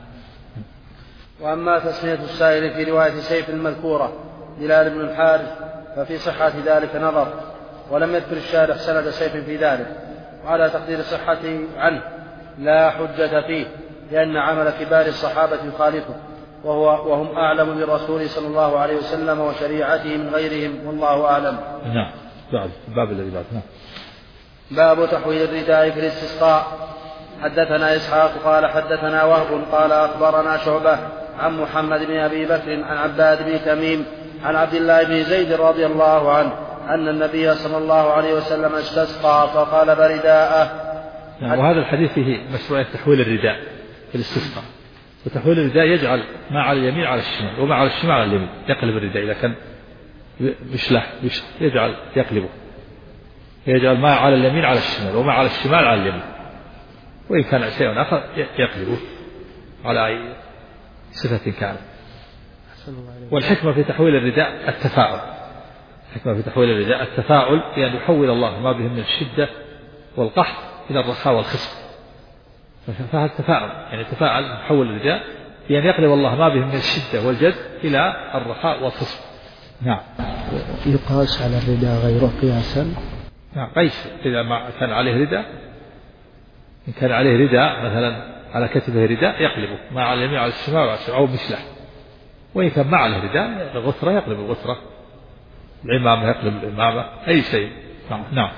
وأما تسمية السائل في رواية سيف المذكورة بلال بن الحارث ففي صحة ذلك نظر، ولم يذكر الشارح سند سيف في ذلك، وعلى تقدير صحته عنه لا حجة فيه، لأن عمل كبار الصحابة يخالفه، وهم أعلم بالرسول صلى الله عليه وسلم وشريعته من غيرهم، والله أعلم. نعم. بعد الباب الذي بعد. نعم. باب تحويل الرداء في الاستسقاء. حدثنا إسحاق قال حدثنا وهب قال أخبرنا شعبة عن محمد بن أبي بكر عن عباد بن تميم عن عبد الله بن زيد رضي الله عنه أن النبي صلى الله عليه وسلم استسقى فقلب رداءه. وهذا الحديث فيه مشروعية تحويل الرداء في الاستسقاء، وتحويل الرداء يجعل ما على اليمين على الشمال، وما على الشمال على اليمين، يقلب الرداء إذا كان بشلح يجعل يقلبه، يجعل ما على اليمين على الشمال وما على الشمال على اليمين، وإن كان شيء آخر يقلبه على أي صفة كانت. والحكمة في تحويل الرداء حكمة في تحويل الرداء التفاؤل بأن يحول الله ما بهم من الشدة والقحط إلى الرخاء والخصب، فهذا التفاؤل يعني تفاعل يحول الرداء بأن يقلب الله ما بهم من الشدة والجد إلى الرخاء والخصب. نعم. يقاس على الرداء غيره قياسا. نعم قيس إذا ما كان عليه رداء، إن كان عليه رداء مثلا على كتفه رداء يقلبه ما على اليمين على الشمال وعلى الشمال أو مثله، وإن كان ما عليه رداء الغترة يقلب الغترة، العمامة يقلب العمامة، أي شيء. نعم.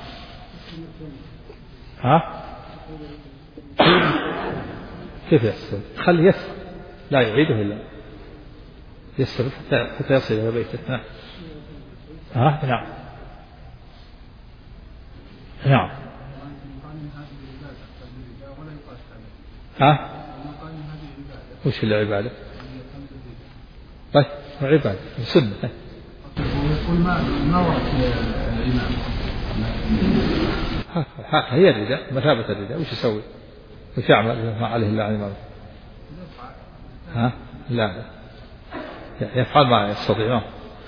ها كيف يسر؟ خلي يسر لا يعيده إلا يسر حتى يصل إلى بيته. نعم. نعم. وش العبادة؟ طيب عبادة سنة. ويقول ما وقت الإمام هي الرداء مثابة الرداء، وش يسوي؟ وش يعمل ما عليه إلا عن الإمام؟ لا يفعل ما يستطيع.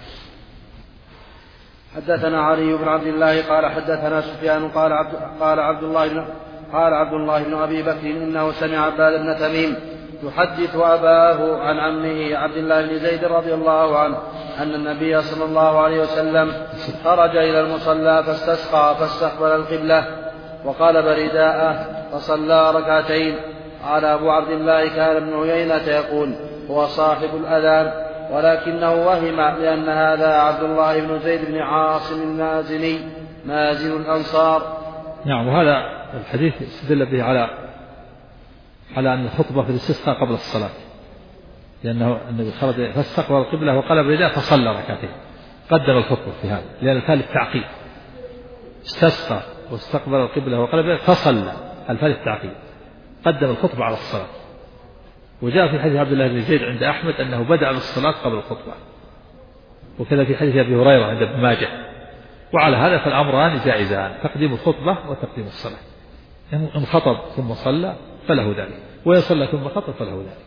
حدثنا علي بن عبد الله قال حدثنا سفيان قال عبد الله بن أبي بكر إنه سمع عباد بن تميم يحدث أباه عن عمه عبد الله بن زيد رضي الله عنه أن النبي صلى الله عليه وسلم خرج إلى المصلى فاستسقى فاستقبل القبلة وقلب رداءه فصلى ركعتين. قال أبو عبد الله كان ابن عيينة يقول هو صاحب الأذان، ولكنه وهم لأن هذا عبد الله بن زيد بن عاصم المازني مازن الأنصار. نعم. وهذا الحديث استدل به على أن الخطبة في الاستسقاء قبل الصلاة، لأنه النبي خرج فاستقبل القبلة وقلب رداءه فصلى ركعتين، قدم الخطبة في هذا لأن الفعل التعقيد، استسقى واستقبل القبلة وقلب رداءه فصلى، الفعل التعقيد قدم الخطبة على الصلاة. وجاء في حديث عبد الله بن زيد عند أحمد أنه بدأ بالصلاة قبل الخطبة، وكذا في حديث أبي هريرة عند ابن ماجه. وعلى هذا فالأمران جائزان، تقديم الخطبة وتقديم الصلاة. إن خطب ثم صلى فله ذلك، وإن صلى ثم خطب فله ذلك.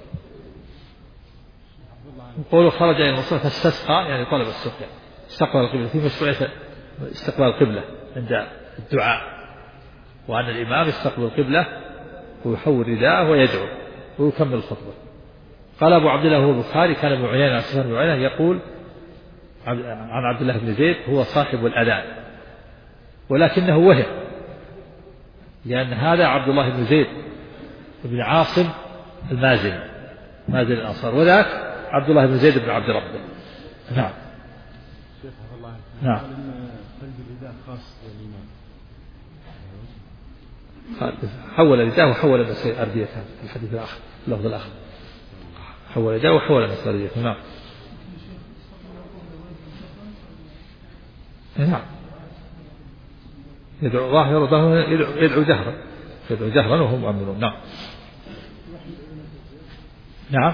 قوله خرج إلى المصلى فاستسقى يعني طلب السقيا، استقبل القبلة في مشروعية استقبال القبلة عند الدعاء، وأن الإمام يستقبل القبلة ويحول رداءه ويدعو ويكمل الخطبة. قال أبو عبد الله البخاري كان ابن عيينة سفيان بن عيينة يقول عن عبد الله بن زيد هو صاحب الأذان، ولكنه وهم لأن هذا عبد الله بن زيد بن عاصم المازني مازن الأنصار، وذاك عبد الله بن زيد بن عبد ربه. نعم. نعم. حول رداءه وحول أرديته في الحديث الآخر اللفظ الآخر، حول رداءه وحول أرديته. نعم. نعم. يدعو ظاهر يدعو جهرا وهم مؤمنون. نعم. نعم.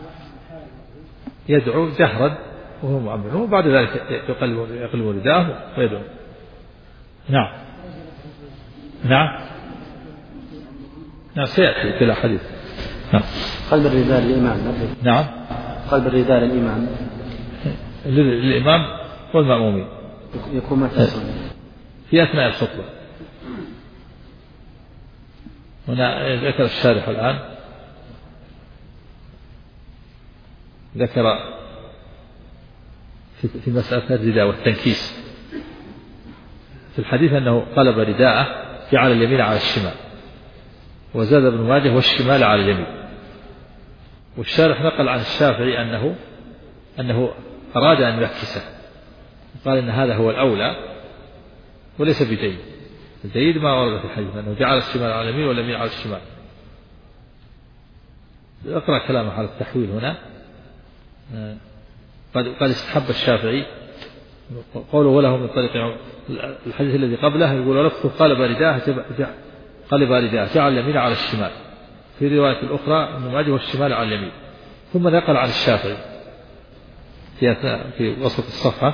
يدعو جهرا وهم مؤمنون، وبعد ذلك يقلب رداءه ويدعو. نعم. نعم. نعم سيأتي كلا حديث. نعم. قلب الرداء للإمام. نعم. قلب الرداء للإمام للإمام والمأمومين يكون متى في أثناء الخطبة. هنا ذكر الشارح الآن ذكر في مسألة الرداء والتنكيس في الحديث أنه قلب رداءه جعل اليمين على الشمال، وزاد ابن ماجه والشمال على اليمين. والشارح نقل عن الشافعي أنه أراد أن يعكسه، قال إن هذا هو الأولى وليس بجيد. الجيد ما ورد في الحديث أنه جعل الشمال على اليمين واليمين على الشمال. اقرأ كلامه على التحويل هنا. قال استحب الشافعي قوله وله من طريق الحديث الذي قبله يقول ولفظ قلب رداءه جعل اليمين على الشمال، في رواية الأخرى ابن ماجه والشمال على اليمين. ثم نقل عن الشافعي في وسط الصفحة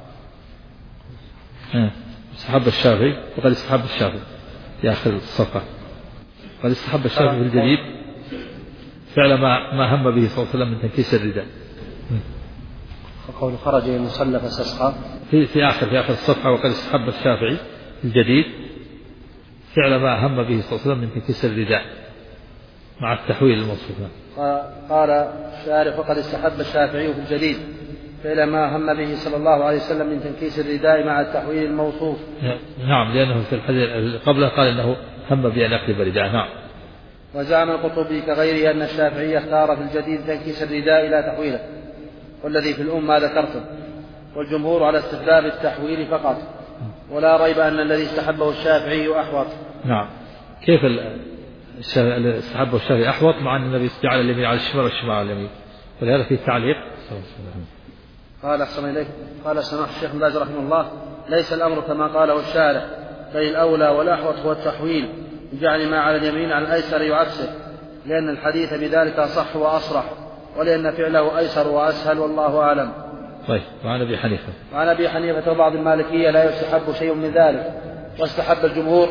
استحب الشافعي، وقد استحب الشافعي في آخر الصفحة قد استحب الشافعي في الجديد فعل ما هم به صلى الله عليه وسلم من تنكيس الرداء. قول خرج المصلى فاستسقى في آخر الصفحة. وقد استحب الشافعي الجديد فعل ما هم به صلى الله عليه وسلم من تنكيس الرداء مع التحويل الموصوف. قال الشارح وقد استحب الشافعي في الجديد فعل ما هم به صلى الله عليه وسلم من تنكيس الرداء مع التحويل الموصوف. نعم، لأنه في الحديث قبله قال إنه هم بأن يقلب الرداء. نعم. وزعم القرطبي كغيره أن الشافعي اختار في الجديد تنكيس الرداء لا تحويله، والذي في الأمة ذكرته، والجمهور على استحباب التحويل فقط، ولا ريب أن الذي استحبه الشافعي أحوط. نعم. كيف استحبه الشافعي أحوط مع أن النبي جعل اليمين على الشمال والشمال على اليمين؟ ولهذا في تعليق. قال أحسن إليك، قال سماحة الشيخ بن باز رحمه الله: ليس الأمر كما قاله الشارع، بل الأولى والأحوط هو التحويل بجعل ما على اليمين على الأيسر يعكسه، لأن الحديث بذلك أصح وأصرح، ولأن فعله أيسر وأسهل، والله أعلم. طيب. وعن أبي حنيفة وبعض المالكية لا يستحب شيء من ذلك، واستحب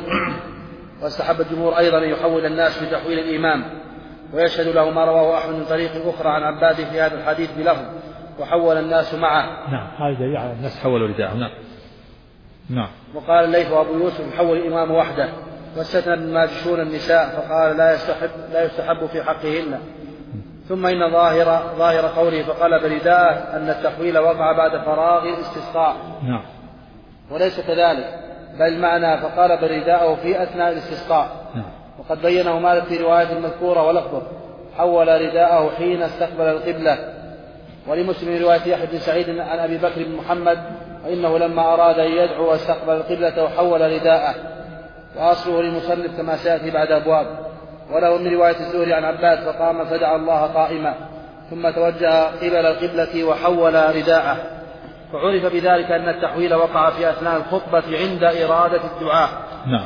الجمهور أيضا أن يحول الناس بتحويل الإمام، ويشهد له ما رواه أحمد من طريق أخرى عن عباد في هذا الحديث بلفظ: وحول الناس معه. نعم، هذا دليل على الناس حولوا رداءهم. نعم. وقال الليث وأبو يوسف: يحول الإمام وحده، واستثنى الماجشون النساء فقال لا يستحب في حقهن. ثم إن ظاهر قوله فقلب رداءه أن التحويل وقع بعد فراغ الاستسقاء. نعم. وليس كذلك، بل معنى فقلب رداءه في أثناء الاستسقاء. نعم. وقد بينه مالك في رواية المذكورة ولفظه: حول رداءه حين استقبل القبلة. ولمسلم رواية يحيى بن سعيد عن أبي بكر بن محمد: وإنه لما أراد أن يدعو واستقبل القبلة وحول رداءه. وأصله للمصنف كما سيأتي بعد أبواب. وله من رواية الزهري عن عباد: فقام فدعا الله قائما، ثم توجه قبل القبلة وحول رداءه. فعرف بذلك أن التحويل وقع في أثناء الخطبة عند إرادة الدعاء. نعم.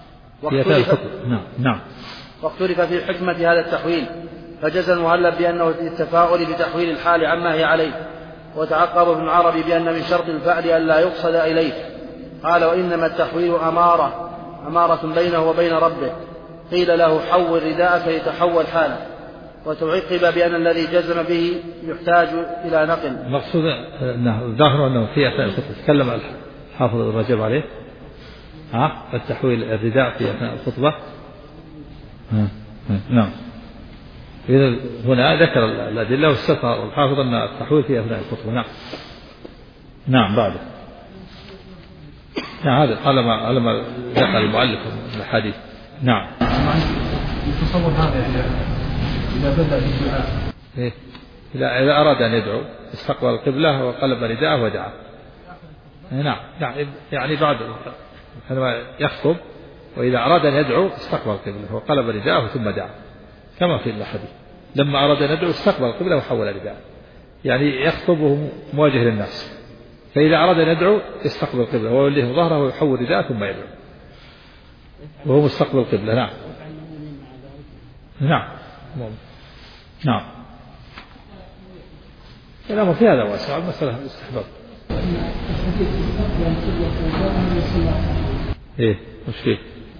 واختلف في حكمة هذا التحويل، فجزى المهلب بأنه للتفاؤل بتحويل الحال عما هي عليه، وتعقب ابن عربي بأن من شرط الفعل أن لا يقصد إليه. قال: وإنما التحويل أمارة بينه وبين ربه. قيل له: حول رداءك لتحول حاله. وتعقب بأن الذي جزم به يحتاج إلى نقل. المقصود الظاهر أنه في أثناء الخطبة تكلم الحافظ ابن رجب عليه التحويل الرداء في أثناء الخطبة. نعم. إذا هنا ذكر الأدلة واستثنى الحافظ أن التحويل في أثناء الخطبة. نعم. بعده هذا على ما ذكر المؤلف من الحديث. نعم. يتصور هذا إذا بدأ بالدعاء، إذا أراد أن يدعو استقبل القبلة وقلب رداءه ودعا. نعم. يعني بعد حينما يخطب وإذا أراد أن يدعو استقبل القبلة وقلب رداءه ثم دعا، كما في الحديث: لما أراد أن يدعو استقبل القبلة وحول رداءه، يعني يخطب وهو مواجه للناس. فإذا أراد أن يدعو يستقبل القبلة ويوليه ظهره ويحول رداءه ثم يدعو وهو مستقبل القبلة. نعم. الأمر في هذا واسع، المسألة الاستحباب. مش فيه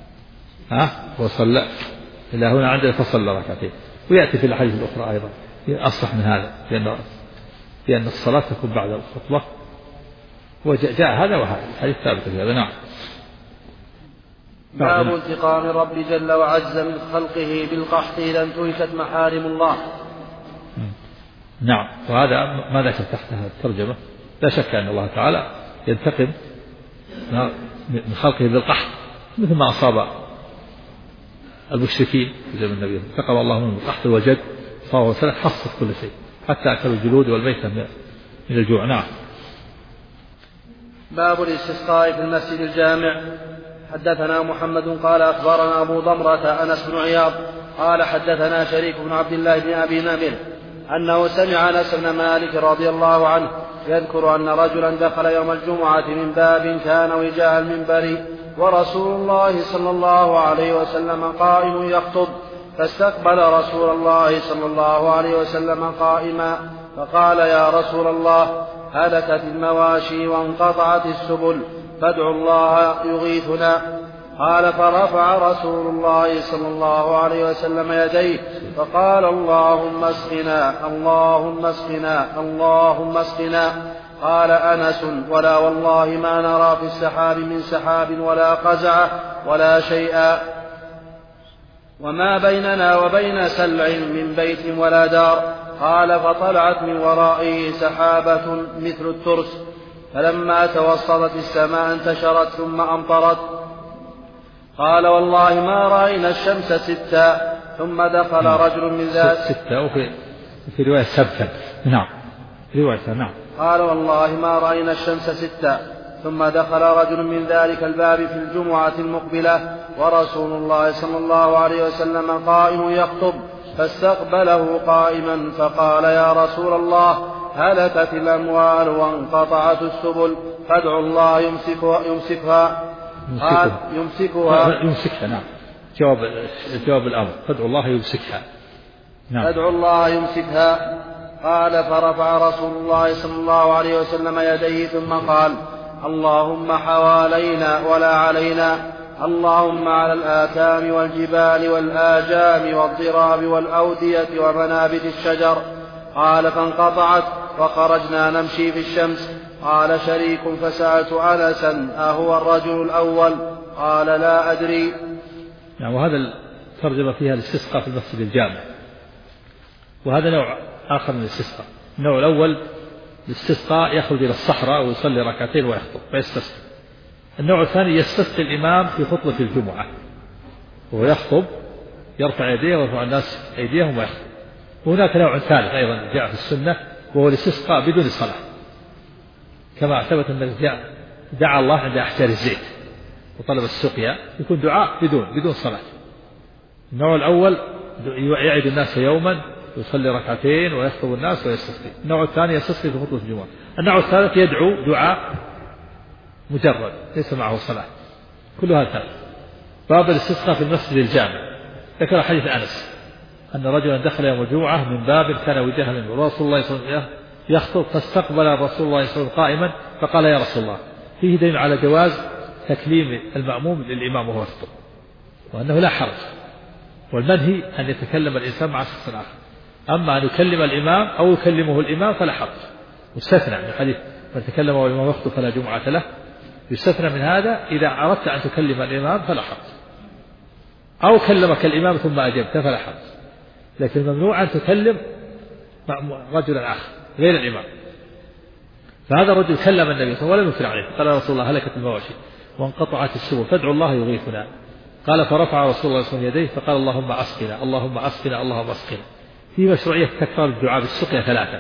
وصلى إلى هنا عندنا فصلى ركعتين. ويأتي في الأحاديث الأخرى أيضا أصح من هذا، لأن الصلاة تكون بعد الخطبة، وجاء هذا وهذا الحديث ثابت في هذا. نعم. باب انتقام الرب جل وعز من خلقه بالقحط إذا انتهكت محارم الله. نعم. وهذا ما ذكر تحتها الترجمة. لا شك أن الله تعالى ينتقم من خلقه بالقحط، مثل ما أصاب المشركين في زمن النبي. انتقم الله منهم بالقحط والجد، صلى الله عليه وسلم حصت كل شيء حتى أكلوا الجلود والميتة من الجوع. نعم. باب الاستسقاء في المسجد الجامع. حدثنا محمد قال أخبرنا أبو ضمرة أنس بن عياض قال حدثنا شريك بن عبد الله بن أبي نمر أنه سمع أنس بن مالك رضي الله عنه يذكر أن رجلا دخل يوم الجمعة من باب كان وجاه المنبر ورسول الله صلى الله عليه وسلم قائم يخطب، فاستقبل رسول الله صلى الله عليه وسلم قائما، فقال: يا رسول الله، هلكت المواشي وانقطعت السبل، فادعوا الله يغيثنا. قال فرفع رسول الله صلى الله عليه وسلم يديه فقال اللهم اسقنا اللهم اسقنا اللهم اسقنا. قال أنس ولا والله ما نرى في السحاب من سحاب ولا قزعة ولا شيئا وما بيننا وبين سلع من بيت ولا دار. قال فطلعت من ورائه سحابة مثل الترس فلما توسطت السماء انتشرت ثم أمطرت. قال والله ما رأينا الشمس ستا ثم دخل رجل من ذات ستا وفي رواية سبتا. نعم رواية. نعم. قال والله ما رأينا الشمس ستا ثم دخل رجل من ذلك الباب في الجمعة المقبلة ورسول الله صلى الله عليه وسلم قائم يخطب فاستقبله قائما فقال يا رسول الله هلكت الأموال وانقطعت السبل فادعوا الله يمسكها. قال يمسكها. نعم جواب الأمر فادعوا الله يمسكها. نعم. فادعوا الله يمسكها. قال فرفع رسول الله صلى الله عليه وسلم يديه ثم قال اللهم حوالينا ولا علينا اللهم على الآكام والجبال والآجام والضراب والأودية ومنابت الشجر. قال فانقطعت وخرجنا نمشي في الشمس. قال شريك فسألت أنسا أهو الرجل الأول؟ قال لا أدري. يعني وهذا الترجمة فيها الاستسقاء في المسجد الجامع وهذا نوع آخر من الاستسقاء. النوع الأول الاستسقاء يخرج إلى الصحراء ويصلي ركعتين ويخطب فيستسقي. النوع الثاني يستسقي الإمام في خطبة الجمعة وهو يخطب يرفع يديه ويرفع الناس أيديهم ويخطب. وهناك نوع ثالث أيضا جاء في السنة وهو الاستسقاء بدون صلاة كما ثبت أن دعا الله عند أحجار الزيت وطلب السقيا يكون دعاء بدون صلاة. النوع الأول يعيد الناس يوما يصلي ركعتين ويخطب الناس ويستسقي. النوع الثاني يستسقي في خطبة الجمعة. النوع الثالث يدعو دعاء مجرد ليس معه صلاة. كل هذا باب الاستسقاء في المسجد الجامع. ذكر حديث أنس أن رجلا دخل يوم الجمعة من باب كان وجهه منه رسول الله صلى الله عليه وسلم يخطب فاستقبل رسول الله صلى الله عليه وسلم قائما فقال يا رسول الله. فيه دليل على جواز تكليم المأموم للإمام وهو يخطب وأنه لا حرج والمنهي أن يتكلم الإنسان مع شخص آخر. أما أن يكلم الإمام أو يكلمه الإمام فلا حرج. مستثنى من حديث من تكلم والإمام يخطب فلا جمعة له. يستثنى من هذا إذا أردت أن تكلم الإمام فلا حرج أو كلمك الإمام ثم أجبت فلا حرج. لكن ممنوع أن تكلم رجلا آخر غير الإمام. فهذا الرجل كلم النبي صلى الله عليه وسلم ولم ينكر عليه قال رسول الله هلكت المواشي وانقطعت السبل فادعوا الله يغيثنا. قال فرفع رسول الله صلى الله عليه وسلم يديه فقال اللهم أسقنا اللهم أسقنا اللهم أسقنا. في مشروعية تكرار الدعاء بالسقيا 3.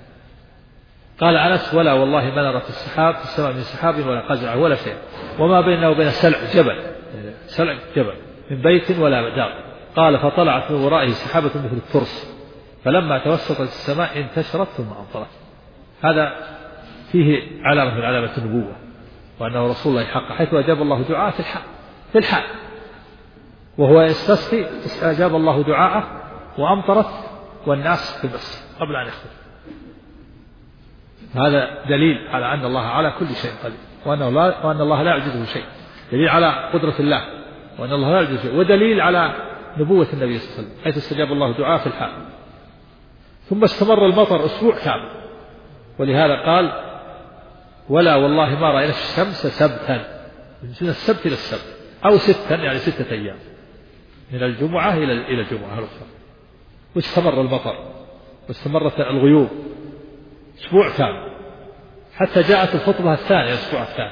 قال أنس ولا والله ما نرى في السحاب في السماء من سحاب ولا قزع ولا شيء وما بيننا وبين سلع جبل من بيت ولا دار. قال فطلعت من ورائه سحابة مثل الترس فلما توسطت السماء انتشرت ثم أمطرت. هذا فيه علامة من علامة النبوة وأنه رسول الله حق حيث أجاب الله دعاءه في الحال وهو يستسقي أجاب الله دعاءه وأمطرت والناس في المسجد قبل أن يخرج. هذا دليل على أن الله على كل شيء قدير وأن الله لا يعجزه شيء. دليل على قدرة الله وأن الله لا يعجزه شيء ودليل على نبوة النبي صلى الله عليه وسلم حيث استجاب الله دعاءه في الحال. ثم استمر المطر أسبوع كامل ولهذا قال ولا والله ما رأينا الشمس سبتا من السبت إلى السبت أو 6 يعني 6 أيام من الجمعة إلى الجمعة الأخرى. واستمر المطر واستمرت الغيوم أسبوع كامل حتى جاءت الخطبة الثانية الأسبوع الثاني.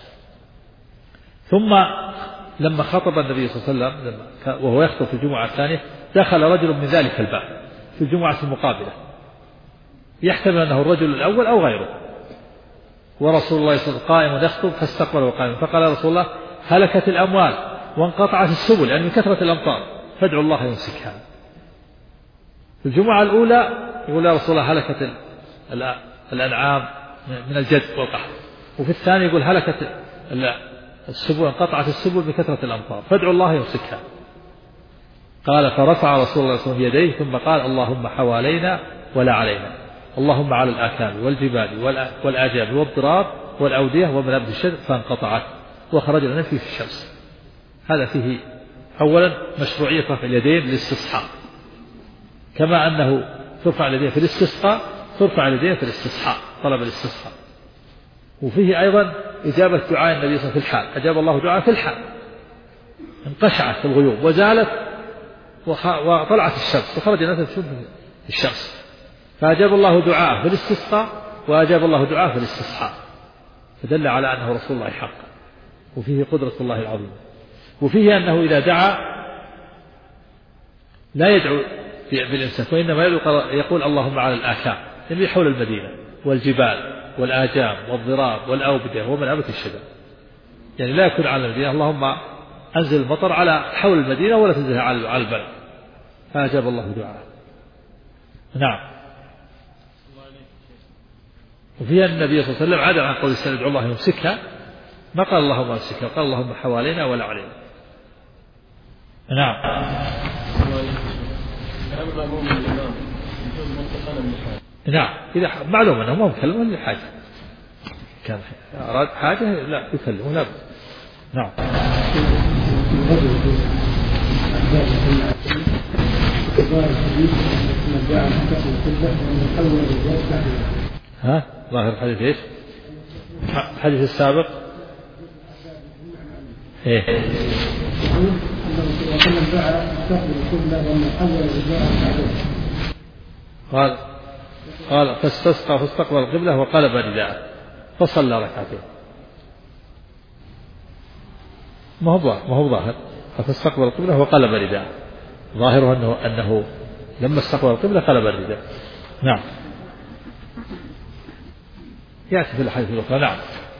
ثم لما خطب النبي صلى الله عليه وسلم وهو يخطب في الجمعة الثانية دخل رجل من ذلك الباب في الجمعة المقابلة يحتمل أنه الرجل الأول أو غيره ورسول الله صلى الله عليه وسلم قائم يخطب فاستقبله قائما فقال يا رسول الله هلكت الأموال وانقطعت السبل يعني من كثرة الأمطار فادعوا الله يمسكها. في الجمعة الأولى يقول يا رسول الله هلكت الأنعام من الجد والقحط وفي الثاني يقول هلكت السبل انقطعت السبل بكثرة الأمطار فادعوا الله يمسكها. قال فرفع رسول الله صلى الله عليه وسلم يديه ثم قال اللهم حوالينا ولا علينا اللهم على الآكام والجبال والآجام والضراب والأودية ومنابت الشجر فانقطعت وخرجنا نمشي في الشمس. هذا فيه أولا مشروعية رفع اليدين للاستصحاء، كما أنه ترفع اليدين في الاستسقاء ترفع اليدين في الاستصحاء طلب الاستصحاء. وفيه أيضا إجابة دعاء النبي صلى الله عليه وسلم في الحال، أجاب الله دعاء في الحال، انقشعت الغيوم وزالت وطلعت الشمس وخرج الناس تشوف الشمس، فأجاب الله دعاءه في الاستسقاء وأجاب الله دعاءه في الاستصحاء، فدل على أنه رسول الله حق، وفيه قدرة الله العظيمة. وفيه أنه إذا دعا لا يدعو بالإمساك، وإنما يقول اللهم على الآكام، يعني حول المدينة والجبال والآجام والضراب والأوبدة ومنابت الشجر، يعني لا يكون على المدينة اللهم أنزل المطر على حول المدينة ولا تنزلها على البلد، فأجاب الله دعاءه. نعم. وفيها النبي صلى الله عليه وسلم عاد عن قول السنة ادعو الله يمسكها، ما قال اللهم امسكها، قال اللهم حوالينا ولا علينا. نعم. نعم، إذا معلوم أنه ما مكلمه إلا حاجة، كان أراد حاجة لا يكلمه لا بد. نعم. ها ظاهر الحديث ايش؟ الحديث السابق ايه؟ قال فاستسقى فاستقبل القبلة وقلب رداءه فصلى ركعتين. ما هو ظاهر فاستقبل القبلة وقلب رداءه، ظاهره أنه لما استقبل القبلة قلب الرداء. نعم. يأتي في الحديث الأخرى. نعم.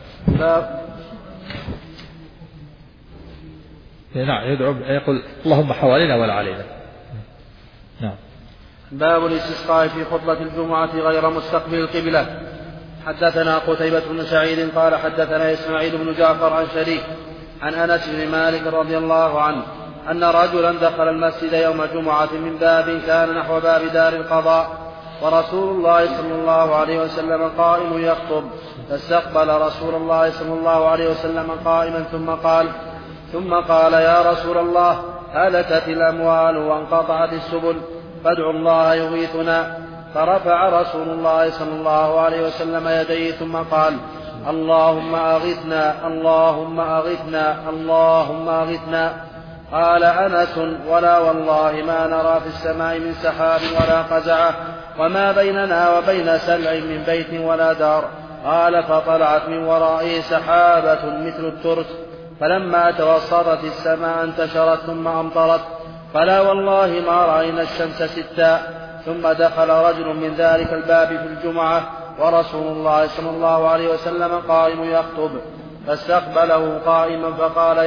نعم، يدعو يقول اللهم حوالينا ولا علينا. نعم. باب الاستسقاء في خطبة الجمعة غير مستقبل القبلة. حدثنا قتيبة بن سعيد قال حدثنا إسماعيل بن جعفر عن شريك عن أنس بن مالك رضي الله عنه أن رجلا دخل المسجد يوم جمعة من باب كان نحو باب دار القضاء، ورسول الله صلى الله عليه وسلم قائم يخطب، فاستقبل رسول الله صلى الله عليه وسلم قائما ثم قال يا رسول الله هلكت الأموال وانقطعت السبل فادعوا الله يغيثنا. فرفع رسول الله صلى الله عليه وسلم يديه ثم قال اللهم أغثنا اللهم أغثنا اللهم أغثنا. قال أنس ولا والله ما نرى في السماء من سحاب ولا قزعة وما بيننا وبين سلع من بيت ولا دار. قال فطلعت من ورائه سحابة مثل الترس، فلما توسطت السماء انتشرت ثم أمطرت، فلا والله ما رأينا الشمس ستا. ثم دخل رجل من ذلك الباب في الجمعة ورسول الله صلى الله عليه وسلم قائم يخطب، فاستقبله قائما فقال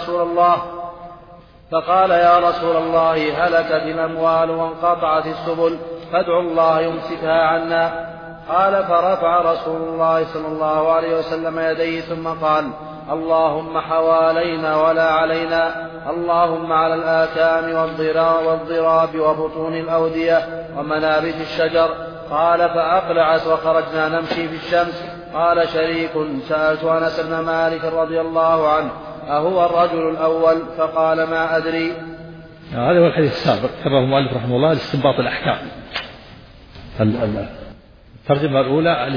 يا رسول الله هلكت الأموال وانقطعت السبل فادعوا الله يمسكها عنا. قال فرفع رسول الله صلى الله عليه وسلم يديه ثم قال اللهم حوالينا ولا علينا، اللهم على الآكام والضراب وبطون الأودية ومنابت الشجر. قال فأقلعت وخرجنا نمشي في الشمس. قال شريك سألت أنس بن مالك رضي الله عنه أهو الرجل الأول؟ فقال ما أدري. هذا هو الحديث السابق كرره المؤلف رحمه الله لاستنباط الأحكام. الترجمة الأولى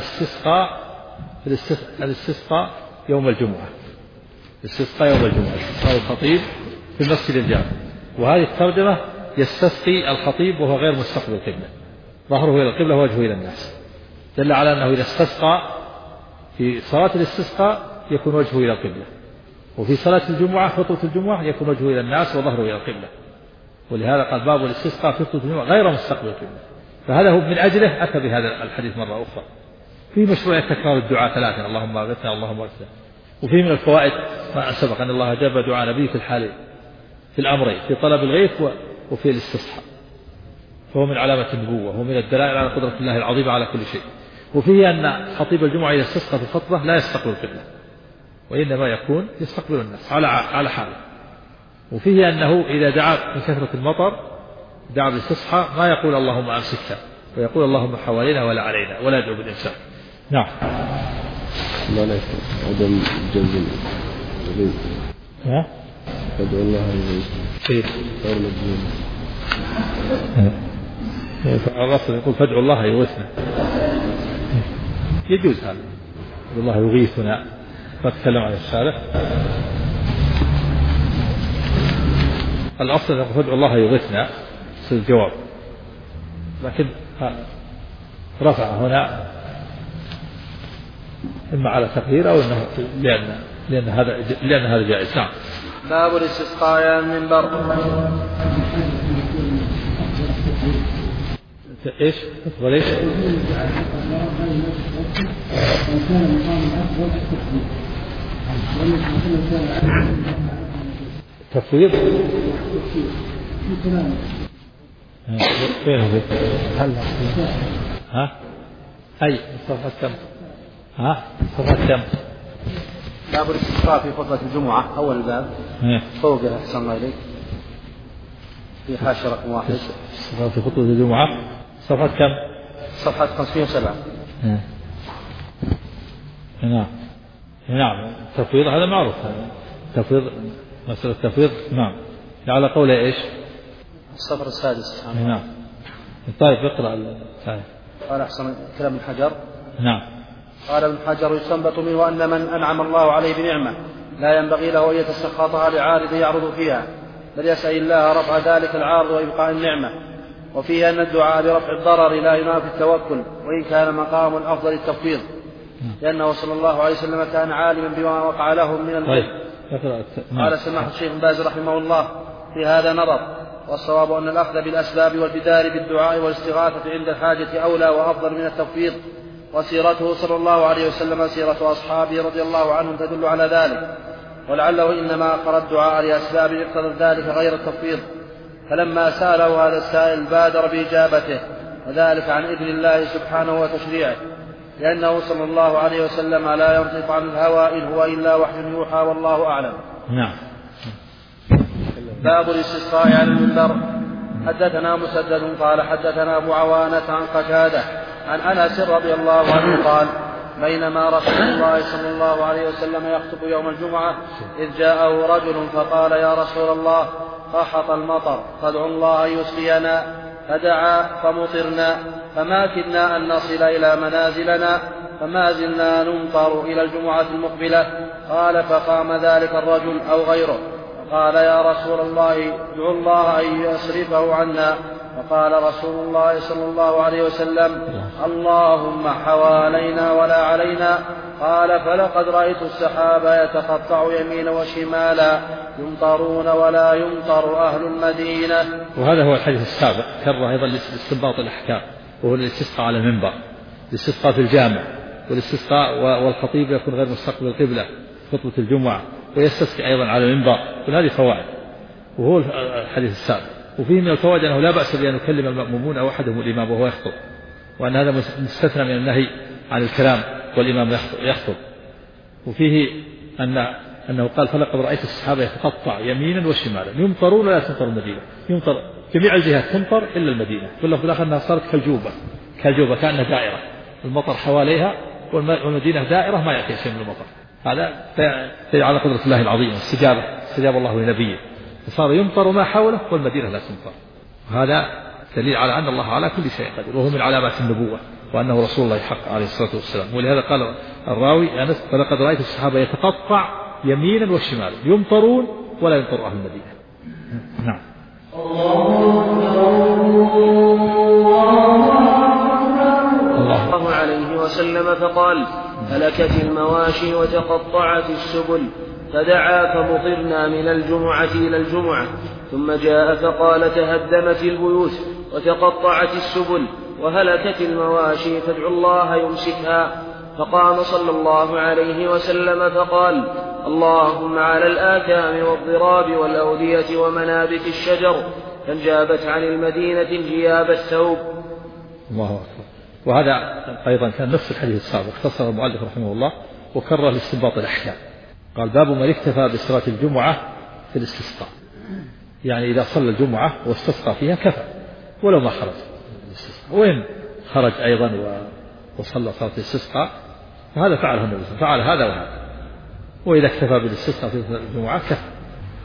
الاستسقاء يوم الجمعة، استسقاء الخطيب في المسجد الجامع. وهذه الترجمة يستسقي الخطيب وهو غير مستقبل القبلة، ظهره إلى القبلة ووجهه إلى الناس، دل على أنه إذا استسقى في صلاة الاستسقاء يكون وجهه إلى القبلة، وفي صلاة الجمعة خطبة الجمعة يكون وجهه إلى الناس وظهره إلى القبلة. ولهذا قال باب الاستسقاء في خطبة الجمعة غير مستقبل القبلة، فهذا هو من أجله أتى بهذا الحديث مرة أخرى. في مشروعية تكرار الدعاء ثلاثا اللهم أغثنا اللهم أغثنا. وفي من الفوائد ما سبق أن الله أجاب دعاء نبيه في الحالين في الأمرين، في طلب الغيث وفي الاستصحاء، فهو من علامة النبوة ومن الدلائل على قدرة الله العظيمة على كل شيء. وفيه أن خطيب الجمعة إذا استسقى في الخطبة لا يستقبل القبلة، وإنما يكون يستقبل الناس على حاله. وفيه أنه إذا دعا من كثرة المطر دعا بالاستصحاء ما يقول اللهم أمسكها، ويقول اللهم حوالينا ولا علينا، ولا يدعو بالإمساك. نعم. لا عدم جلب فادعوا الله يغيثنا غير مجنون. الرسول يقول فادعوا الله يغيثنا، يجوز هذا، الله يغيثنا، فتكلم عن الشارع. الأصل يقول فادعوا الله يغيثنا في الجواب، لكن رفع هنا إما على تقدير أو إنه لأن هذا جائز. نعم. باب الاستسقاء على المنبر. إيش؟ تفضل إيش؟ تفويض. فين هو؟ ها؟ أي صفحة كم؟ ها؟ صفحة كم؟ باب الاستسقاء في خطبة الجمعة، أول الباب فوق أحسن الله إليك في حاشية رقم 1 في خطبة الجمعة صفحة كم؟ صفحة 507. نعم التفويض هذا معروف، تفويض مسألة التفويض. نعم على قول إيش؟ الصفر السادس. نعم. طيب اقرأ. قال أحسن كلام ابن حجر. نعم. قال ابن حجر يستنبط منه أن من أنعم الله عليه بنعمة لا ينبغي له أن يتسخطها لعارض يعرض فيها، بل يسأل الله رفع ذلك العارض وإبقاء النعمة. وفيه أن الدعاء برفع الضرر لا ينافي التوكل، وإن كان مقام الأفضل التفويض، لأنه صلى الله عليه وسلم كان عالما بما وقع لهم من الموت. قال سماحة الشيخ بن باز رحمه الله في هذا نظر، والصواب أن الأخذ بالأسباب والبدار بالدعاء والاستغاثة عند الحاجة أولى وأفضل من التفويض، وسيرته صلى الله عليه وسلم سيرة أصحابه رضي الله عنهم تدل على ذلك، ولعله إنما أخر الدعاء لأسباب اقتضت ذلك غير التفويض. فلما سأله هذا السائل بادر بإجابته، وذلك عن إذن الله سبحانه وتشريعه، لأنه صلى الله عليه وسلم لا ينطق عن الهوى إن هو إلا وحي يوحى، والله أعلم. نعم. باب الاستسقاء على المنبر. حدثنا مسدد قال حدثنا أبو عوانة عن قتادة عن أنس رضي الله عنه قال بينما رسول الله صلى الله عليه وسلم يخطب يوم الجمعة إذ جاءه رجل فقال يا رسول الله قحط المطر فادعوا الله أن يسقينا، فدعا فمطرنا فما كدنا أن نصل إلى منازلنا فما زلنا نمطر إلى الجمعة المقبلة. قال فقام ذلك الرجل أو غيره فقال يا رسول الله ادعوا الله أن يصرفه عنا. فقال رسول الله صلى الله عليه وسلم اللهم حوالينا ولا علينا. قال فلقد رأيت السحاب يتقطع يمينا وشمالا يمطرون ولا يمطر أهل المدينة. وهذا هو الحديث السابق كرر أيضا لاستنباط الأحكام، وهو الاستسقاء على المنبر، الاستسقاء في الجامع، والاستسقاء والخطيب يكون غير مستقبل القبلة خطبة الجمعة، ويستسقي أيضا على المنبر. كل هذه فوائد، وهو الحديث السابق. وفيه من الفوائد أنه لا بأس بأن يكلم المأمومون أو أحدهم الإمام وهو يخطب، وأن هذا مستثنى من النهي عن الكلام والإمام يخطب. وفيه أنه قال فلقد رأيت السحابة يتقطع يمينا وشمالا يمطرون ولا تمطر المدينة، يمطر جميع الجهات تمطر إلا المدينة. كلها في الآخر أنها صارت كالجوبة كأنها دائرة، المطر حواليها والمدينة دائرة ما يأتي شيء من المطر. هذا دليل على قدرة الله العظيمة، استجاب الله لنبيه، فصار يمطر ما حوله والمدينة لا تمطر. هذا دليل على أن الله على كل شيء قدير، وهو من علامات النبوة، وأنه رسول الله حق عليه الصلاة والسلام. ولهذا قال الراوي أنس فلقد رأيت الصحابة يتقطع يمينا وشمالا يمطرون ولا يمطر أهل المدينة. نعم. الله عليه وسلم فقال هلكت المواشي وتقطعت السبل، فدعا فمطرنا من الجمعة إلى الجمعة. ثم جاء فقال تهدمت البيوت وتقطعت السبل وهلكت المواشي فادعوا الله يمسكها. فقام صلى الله عليه وسلم فقال اللهم على الآكام والضراب والأودية ومنابت الشجر، فانجابت عن المدينة انجياب الثوب. الله أكبر. وهذا أيضا كان نفس الحديث السابق، اختصر المؤلف رحمه الله وكرر لاستنباط الأحكام. قال باب من اكتفى بصلاة الجمعة في الاستسقاء، يعني إذا صلى الجمعة واستسقى فيها كفى ولو ما خرج الاستسقاء، وإن خرج أيضا وصلى صلاة الاستسقاء فهذا فعله النبي، فعل هذا وهذا. وإذا اكتفى بالاستسقاء في الجمعة كفى.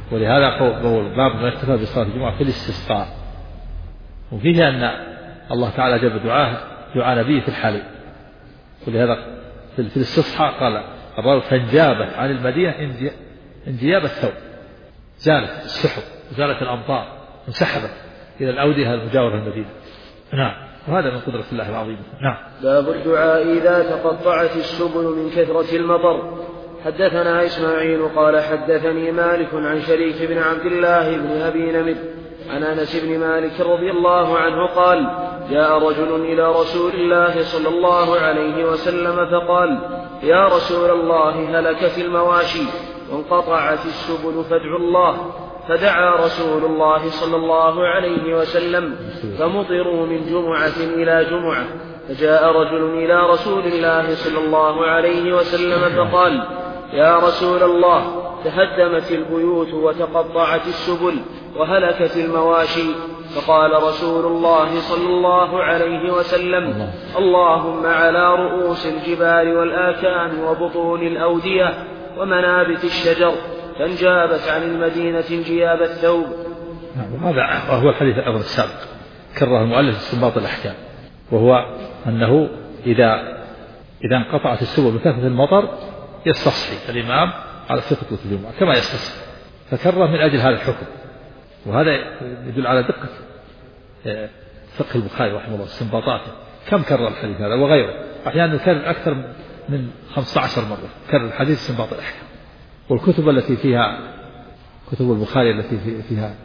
ولهذا قول باب ما يكتفى بصلاة الجمعة في الاستسقاء. وفيه أن الله تعالى جاب دعاء نبيه في الحالين، ولهذا في الاستصحاء قال الرجل فانجابت عن المدينة انجياب الثوب، زالت السحب زالت الأمطار انسحبت إلى الأودية المجاورة للمدينة. نعم، وهذا من قدرة الله العظيمة. نعم. باب الدعاء إذا تقطعت السبل من كثرة المطر. حدثنا إسماعيل قال حدثني مالك عن شريك بن عبد الله بن أبي نمر عن أنس بن مالك رضي الله عنه قال جاء رجل إلى رسول الله صلى الله عليه وسلم فقال يا رسول الله هلكت المواشي وانقطعت السبل فادعوا الله. فدعا رسول الله صلى الله عليه وسلم فمطروا من جمعة إلى جمعة. فجاء رجل إلى رسول الله صلى الله عليه وسلم فقال يا رسول الله تهدمت البيوت وتقطعت السبل وهلكت المواشي. فقال رسول الله صلى الله عليه وسلم اللهم على رؤوس الجبال والآكام وبطون الأودية ومنابت الشجر فانجابت عن المدينة انجياب الثوب. هذا هو الحديث الأول السابق كره المؤلف استنباط الأحكام، وهو أنه إذا انقطعت السبل بكثرة المطر يستصحي الإمام على خطبة الجمعة كما يستصحي، فكره من أجل هذا الحكم. وهذا يدل على دقة فقه البخاري رحمه الله استنباطاته، كم كرر الحديث هذا وغيره، أحيانا يكرر أكثر من 15 مرة كرر الحديث استنباط الأحكام. والكتب التي فيها كتب البخاري التي فيها